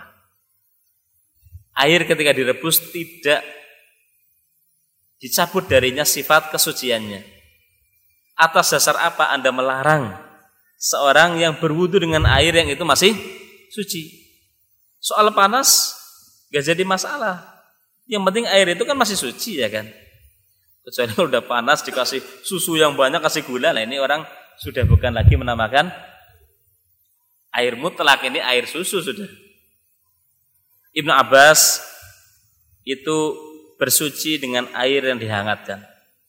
Air ketika direbus tidak dicabut darinya sifat kesuciannya. Atas dasar apa Anda melarang seorang yang berwudu dengan air yang itu masih suci? Soal panas gak jadi masalah. Yang penting air itu kan masih suci, ya kan? Kecuali kalau udah panas dikasih susu yang banyak, kasih gula, lah ini orang sudah bukan lagi menamakan air mutlak, ini air susu sudah. Ibnu Abbas itu bersuci dengan air yang dihangatkan.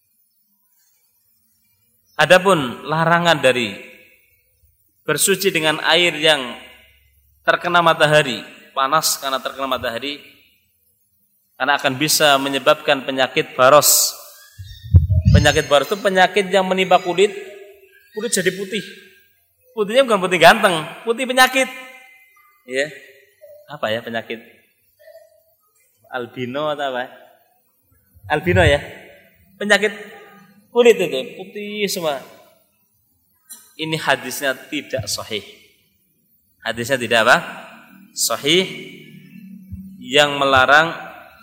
Adapun larangan dari bersuci dengan air yang terkena matahari, panas karena terkena matahari, karena akan bisa menyebabkan penyakit baros. Penyakit baros itu penyakit yang menimpa kulit, kulit jadi putih. Putihnya bukan putih ganteng, putih penyakit. Ya. Apa ya penyakit? Albino atau apa? Albino ya. Penyakit kulit itu putih semua. Ini hadisnya tidak sahih. Hadisnya tidak apa? Sahih yang melarang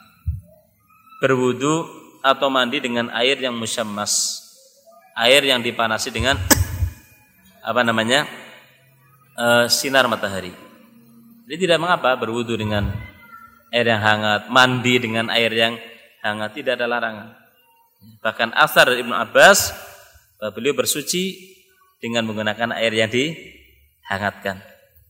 berwudu atau mandi dengan air yang musyammas, air yang dipanasi dengan apa namanya e, sinar matahari. Jadi tidak mengapa berwudu dengan air yang hangat, mandi dengan air yang hangat, tidak ada larangan. Bahkan asar dari Ibnu Abbas, beliau bersuci dengan menggunakan air yang dihangatkan.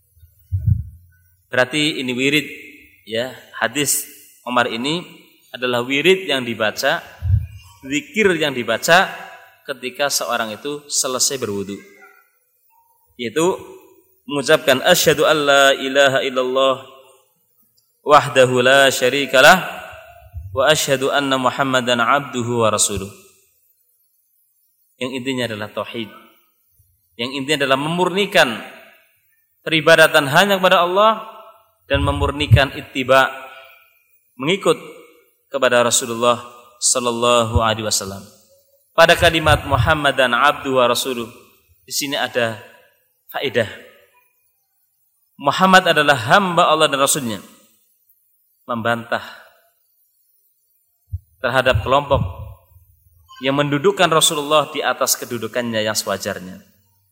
Berarti ini wirid, ya, hadis Umar ini adalah wirid yang dibaca, zikir yang dibaca ketika seorang itu selesai berwudu, yaitu mengucapkan asyhadu alla ilaha illallah wahdahu la syarikalah wa asyhadu anna muhammadan abduhu wa rasuluh. Yang intinya adalah tauhid, yang intinya adalah memurnikan peribadatan hanya kepada Allah dan memurnikan ittiba, mengikut kepada Rasulullah sallallahu alaihi wasallam. Pada kalimat Muhammadan abdu wa rasuluh, di sini ada faedah. Muhammad adalah hamba Allah dan Rasulnya, membantah terhadap kelompok yang mendudukkan Rasulullah di atas kedudukannya yang sewajarnya,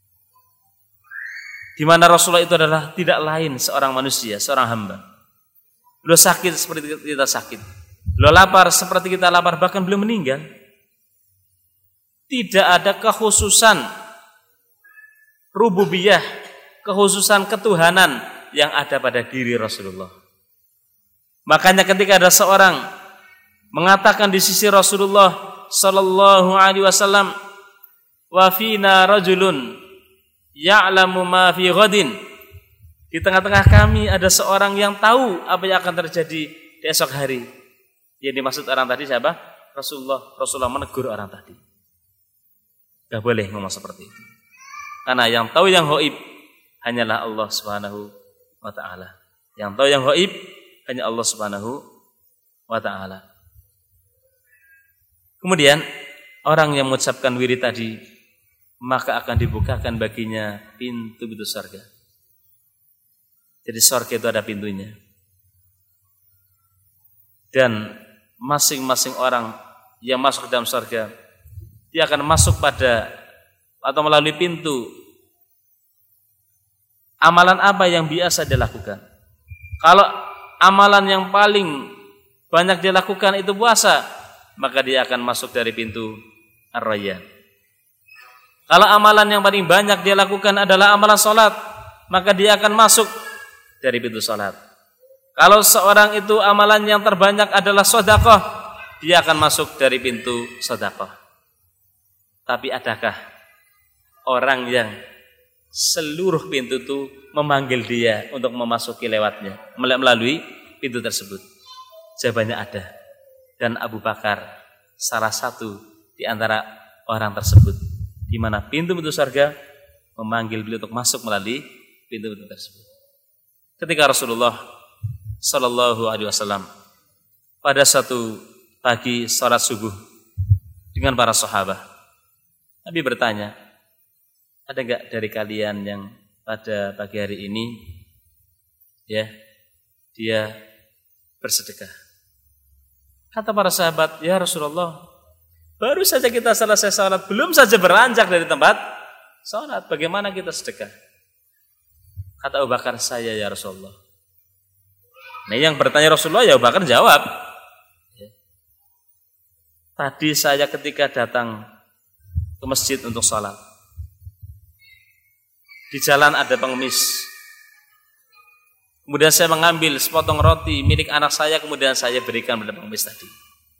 di mana Rasulullah itu adalah tidak lain seorang manusia, seorang hamba. Beliau sakit seperti kita sakit, beliau lapar seperti kita lapar, bahkan beliau meninggal. Tidak ada kekhususan rububiyah, kekhususan ketuhanan yang ada pada diri Rasulullah. Makanya ketika ada seorang mengatakan di sisi Rasulullah sallallahu alaihi wasallam, wa fina rajulun ya'lamu ma fi ghadin, di tengah-tengah kami ada seorang yang tahu apa yang akan terjadi di esok hari. Yang dimaksud orang tadi siapa? Rasulullah. Rasulullah menegur orang tadi. Gak boleh ngomong seperti itu. Karena yang tahu yang ghaib hanyalah Allah Subhanahu wa taala. Yang tahu yang ghaib hanya Allah Subhanahu wa taala. Kemudian orang yang mengucapkan wirid tadi, maka akan dibukakan baginya pintu-pintu surga. Jadi surga itu ada pintunya. Dan masing-masing orang yang masuk ke dalam surga, dia akan masuk pada atau melalui pintu amalan apa yang biasa dia lakukan. Kalau amalan yang paling banyak dia lakukan itu puasa, maka dia akan masuk dari pintu Ar-Rayyan. Kalau amalan yang paling banyak dia lakukan adalah amalan sholat, maka dia akan masuk dari pintu sholat. Kalau seorang itu amalan yang terbanyak adalah sedekah, dia akan masuk dari pintu sedekah. Tapi adakah orang yang seluruh pintu itu memanggil dia untuk memasuki lewatnya, melalui pintu tersebut? Jawabannya ada. Dan Abu Bakar salah satu di antara orang tersebut, di mana pintu-pintu surga memanggil beliau untuk masuk melalui pintu-pintu tersebut. Ketika Rasulullah sallallahu alaihi wasallam pada satu pagi salat subuh dengan para sahabat, Nabi bertanya, ada enggak dari kalian yang pada pagi hari ini ya dia bersedekah? Kata para sahabat, ya Rasulullah, baru saja kita selesai salat, belum saja beranjak dari tempat salat, bagaimana kita sedekah? Kata Abu Bakar, saya ya Rasulullah. Nah, yang bertanya Rasulullah, ya Abu Bakar jawab, ya, tadi saya ketika datang ke masjid untuk salat, di jalan ada pengemis, kemudian saya mengambil sepotong roti milik anak saya, kemudian saya berikan kepada pengemis tadi.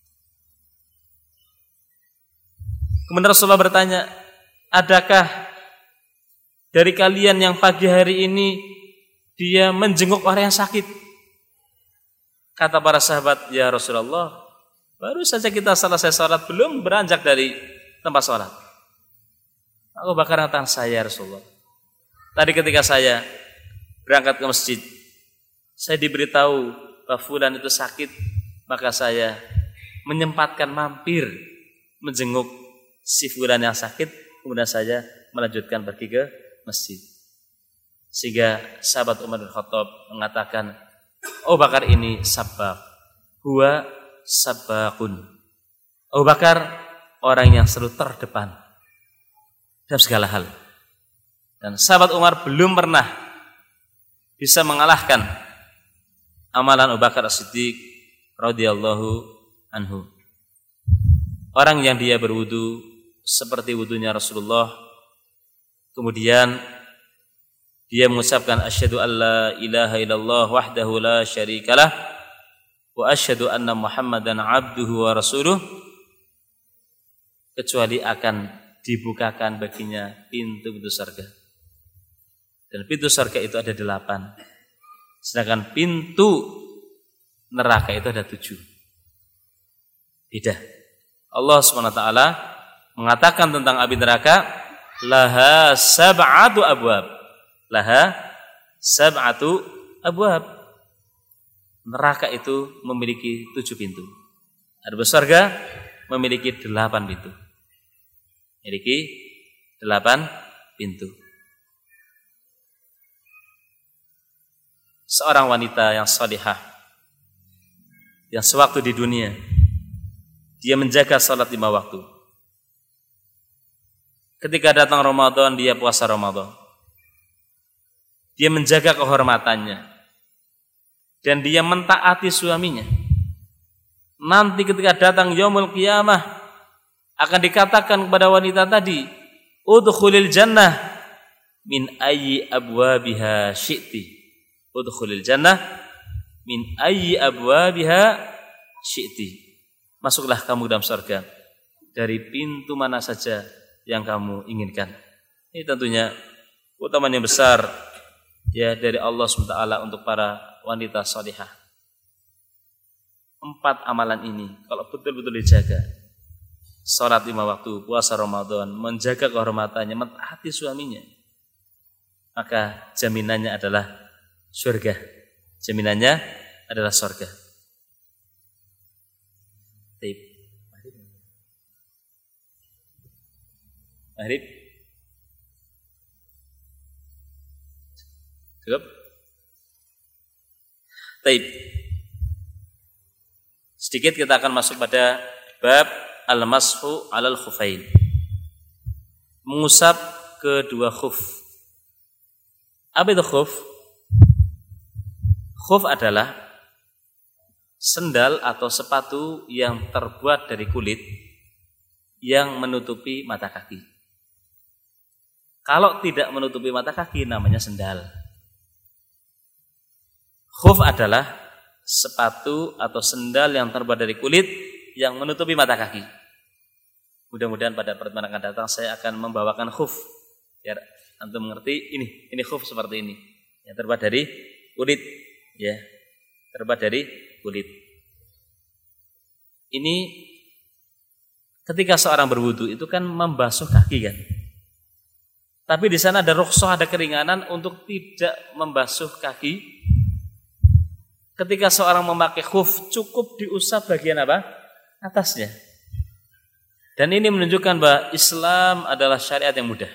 Kemudian Rasulullah bertanya, adakah dari kalian yang pagi hari ini dia menjenguk orang yang sakit? Kata para sahabat, ya Rasulullah, baru saja kita selesai salat, belum beranjak dari tempat salat. Abu Bakar kata, saya Rasulullah, tadi ketika saya berangkat ke masjid, saya diberitahu bahwa fulan itu sakit, maka saya menyempatkan mampir menjenguk si fulan yang sakit, kemudian saya melanjutkan pergi ke masjid. Sehingga sahabat Umar bin Khattab mengatakan, Abu Bakar ini sabak, huwa sabakun. Abu Bakar orang yang selalu terdepan dalam segala hal. Dan sahabat Umar belum pernah bisa mengalahkan amalan Abu Bakar As-Siddiq radhiyallahu anhu. Orang yang dia berwudu seperti wudunya Rasulullah, kemudian dia mengucapkan asyhadu alla ilaha illallah wahdahu la syarikalah wa asyhadu anna Muhammadan abduhu wa rasuluh, kecuali akan dibukakan baginya pintu-pintu surga. Dan pintu surga itu ada delapan, sedangkan pintu neraka itu ada tujuh. Beda. Allah subhanahu wa taala mengatakan tentang api neraka, laha sab'atu abwab. Laha sab'atu abwab. Neraka itu memiliki tujuh pintu. Adapun surga memiliki delapan pintu. Memiliki delapan pintu. Seorang wanita yang salihah, yang sewaktu di dunia dia menjaga salat lima waktu. Ketika datang Ramadan dia puasa Ramadan. Dia menjaga kehormatannya dan dia mentaati suaminya. Nanti ketika datang yaumul qiyamah akan dikatakan kepada wanita tadi, udkhulil jannah min ayyi abwabiha syi'ti. Udkhulil jannah min ayyi abwabiha syi'ti. Masuklah kamu dalam surga dari pintu mana saja yang kamu inginkan. Ini tentunya keutamaan yang besar ya dari Allah subhanahu wa taala untuk para wanita salihah. Empat amalan ini kalau betul-betul dijaga, salat lima waktu, puasa Ramadan, menjaga kehormatannya, mentaati suaminya, maka jaminannya adalah surga. Jaminannya adalah surga. Baik. Maghrib. Cukup? Baik. Sedikit kita akan masuk pada bab al-mashu 'alal khuffain. Mengusap kedua khuf. Apa itu khuf? Khuf adalah sendal atau sepatu yang terbuat dari kulit yang menutupi mata kaki. Kalau tidak menutupi mata kaki namanya sendal. Khuf adalah sepatu atau sendal yang terbuat dari kulit yang menutupi mata kaki. Mudah-mudahan pada pertemuan akan datang saya akan membawakan khuf biar antum mengerti ini, ini khuf seperti ini. Yang terbuat dari kulit, ya. Terbuat dari kulit. Ini ketika seorang berwudu itu kan membasuh kaki kan. Tapi di sana ada rukhsah, ada keringanan untuk tidak membasuh kaki. Ketika seorang memakai khuf cukup diusap bagian apa? Atasnya. Dan ini menunjukkan bahwa Islam adalah syariat yang mudah.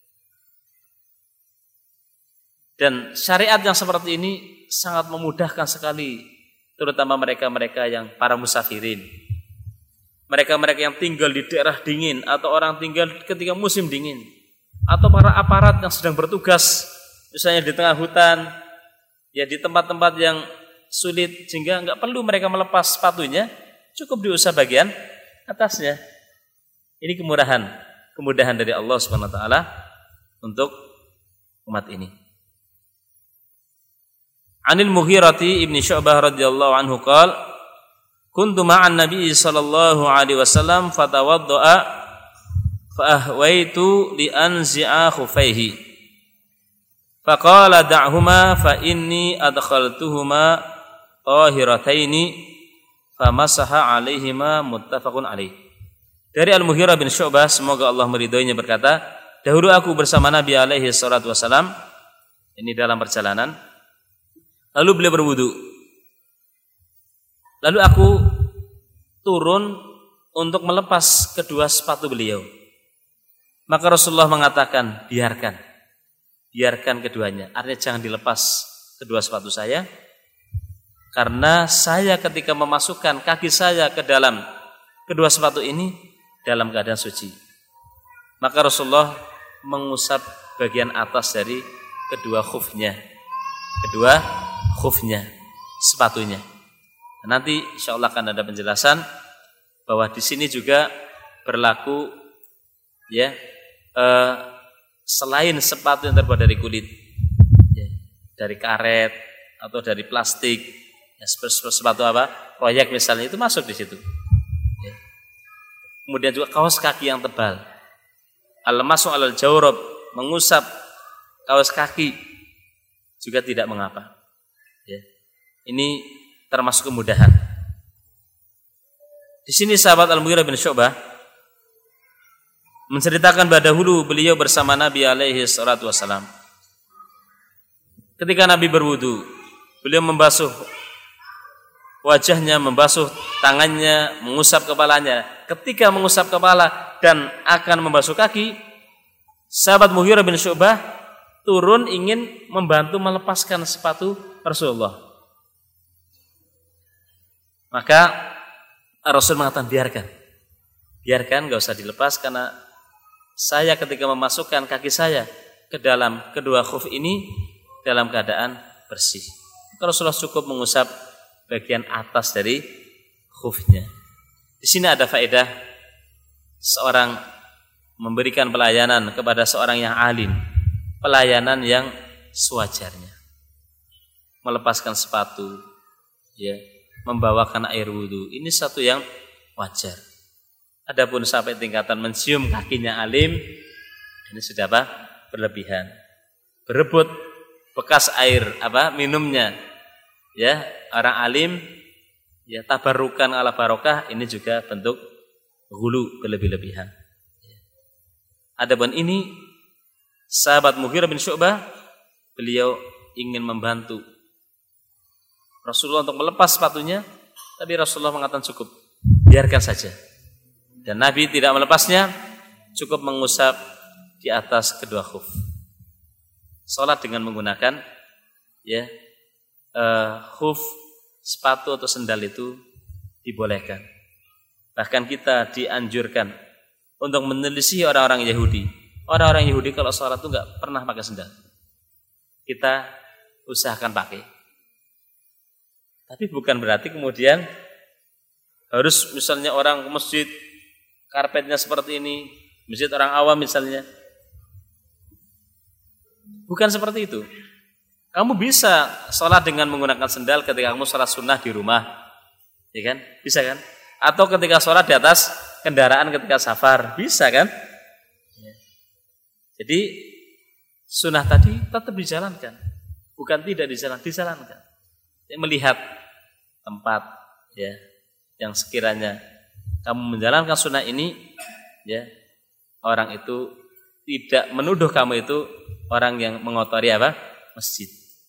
Dan syariat yang seperti ini sangat memudahkan sekali, terutama mereka-mereka yang para musafirin. Mereka-mereka yang tinggal di daerah dingin atau orang tinggal ketika musim dingin, atau para aparat yang sedang bertugas misalnya di tengah hutan, ya di tempat-tempat yang sulit sehingga enggak perlu mereka melepas sepatunya, cukup diusap bagian atasnya. Ini kemurahan, kemudahan dari Allah Subhanahu wa taala untuk umat ini. Anil Mughirati ibni Syu'bah radhiyallahu anhu qala kuntu ma'an Nabi sallallahu alaihi wasallam fatawadda'a fa ahwaitu li anzi'a khuffaihi faqala da'huma fa inni adkhaltuhuma tahirataini famasaha 'alaihima muttafaqun alaih. Dari Al-Mughirah bin Syu'bah, semoga Allah meridhoinya, berkata, dahulu aku bersama Nabi alaihi salatu wasalam, ini dalam perjalanan, lalu beliau berwudu. Lalu aku turun untuk melepas kedua sepatu beliau. Maka Rasulullah mengatakan, biarkan. Biarkan keduanya. Artinya jangan dilepas kedua sepatu saya. Karena saya ketika memasukkan kaki saya ke dalam kedua sepatu ini dalam keadaan suci. Maka Rasulullah mengusap bagian atas dari kedua khufnya. Kedua khufnya, sepatunya. Nanti insya Allah akan ada penjelasan bahwa di sini juga berlaku ya eh, selain sepatu yang terbuat dari kulit, ya, dari karet atau dari plastik, ya, sepatu apa, proyek misalnya itu masuk di situ. Ya. Kemudian juga kaos kaki yang tebal, al-mashu 'alal jawrab, mengusap kaos kaki juga tidak mengapa. Ya. Ini termasuk kemudahan. Di sini sahabat Al-Mughirah bin Syu'bah menceritakan bahwa dahulu beliau bersama Nabi alaihi salatu wasalam. Ketika Nabi berwudu, beliau membasuh wajahnya, membasuh tangannya, mengusap kepalanya. Ketika mengusap kepala dan akan membasuh kaki, sahabat Mughirah bin Syu'bah turun ingin membantu melepaskan sepatu Rasulullah. Maka Rasul mengatakan, biarkan. Biarkan, gak usah dilepas, karena saya ketika memasukkan kaki saya ke dalam kedua khuf ini dalam keadaan bersih. Rasulullah cukup mengusap bagian atas dari khufnya. Di sini ada faedah seorang memberikan pelayanan kepada seorang yang alim, pelayanan yang sewajarnya. Melepaskan sepatu, ya, membawakan air wudu, ini satu yang wajar. Adapun sampai tingkatan mencium kakinya alim, ini sudah apa? Berlebihan. Berebut bekas air apa? Minumnya, ya, orang alim, ya, tabarukan ala barokah, ini juga bentuk ghulu, berlebih-lebihan. Adapun ini sahabat Mughirah bin Syu'bah, beliau ingin membantu Rasulullah untuk melepas sepatunya, tapi Rasulullah mengatakan cukup, biarkan saja. Dan Nabi tidak melepasnya, cukup mengusap di atas kedua khuf. Salat dengan menggunakan, ya, uh, khuf, sepatu atau sendal itu dibolehkan. Bahkan kita dianjurkan untuk menelisih orang-orang Yahudi. Orang-orang Yahudi kalau sholat itu nggak pernah pakai sendal. Kita usahakan pakai. Tapi bukan berarti kemudian harus misalnya orang ke masjid karpetnya seperti ini, masjid orang awam misalnya. Bukan seperti itu. Kamu bisa sholat dengan menggunakan sendal ketika kamu sholat sunnah di rumah, ya kan? Bisa kan? Atau ketika sholat di atas kendaraan ketika safar, bisa kan? Ya. Jadi sunnah tadi tetap dijalankan, bukan tidak dijalankan, dijalankan. Ya, melihat tempat, ya, yang sekiranya kamu menjalankan sunnah ini, ya, orang itu tidak menuduh kamu itu orang yang mengotori apa? Masjid.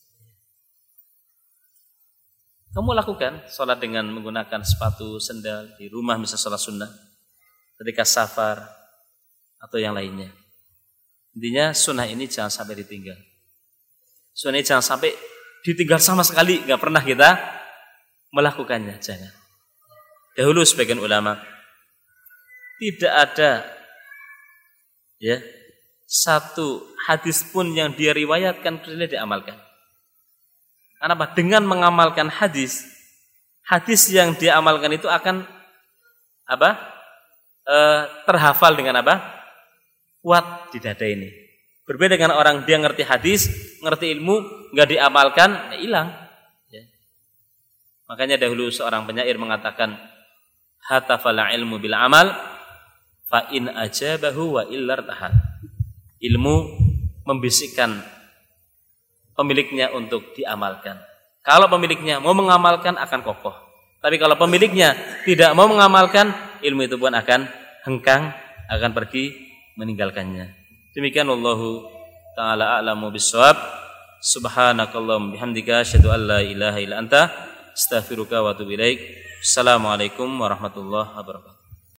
Kamu lakukan sholat dengan menggunakan sepatu, sendal di rumah, misalnya sholat sunnah, ketika safar atau yang lainnya. Intinya sunnah ini jangan sampai ditinggal. Sunnah ini jangan sampai ditinggal sama sekali, nggak pernah kita melakukannya, jangan. Dahulu sebagian ulama tidak ada, ya, satu hadis pun yang dia riwayatkan kemudian diamalkan. Kenapa? Dengan mengamalkan hadis, hadis yang dia amalkan itu akan apa? E, terhafal dengan apa? Kuat di dada ini. Berbeda dengan orang dia ngerti hadis, ngerti ilmu, nggak diamalkan, ya hilang. Ya. Makanya dahulu seorang penyair mengatakan, hatafala ilmu bil amal, fa in ajabahu wa illar tahal. Ilmu membisikkan pemiliknya untuk diamalkan. Kalau pemiliknya mau mengamalkan akan kokoh. Tapi kalau pemiliknya tidak mau mengamalkan, ilmu itu pun akan hengkang, akan pergi meninggalkannya. Demikian wallahu ta'ala a'lamu bissawab. Subhanakallahumma bihamdika asyhadu an la ilaha illa anta astaghfiruka wa atubu ilaik. Assalamualaikum warahmatullahi wabarakatuh.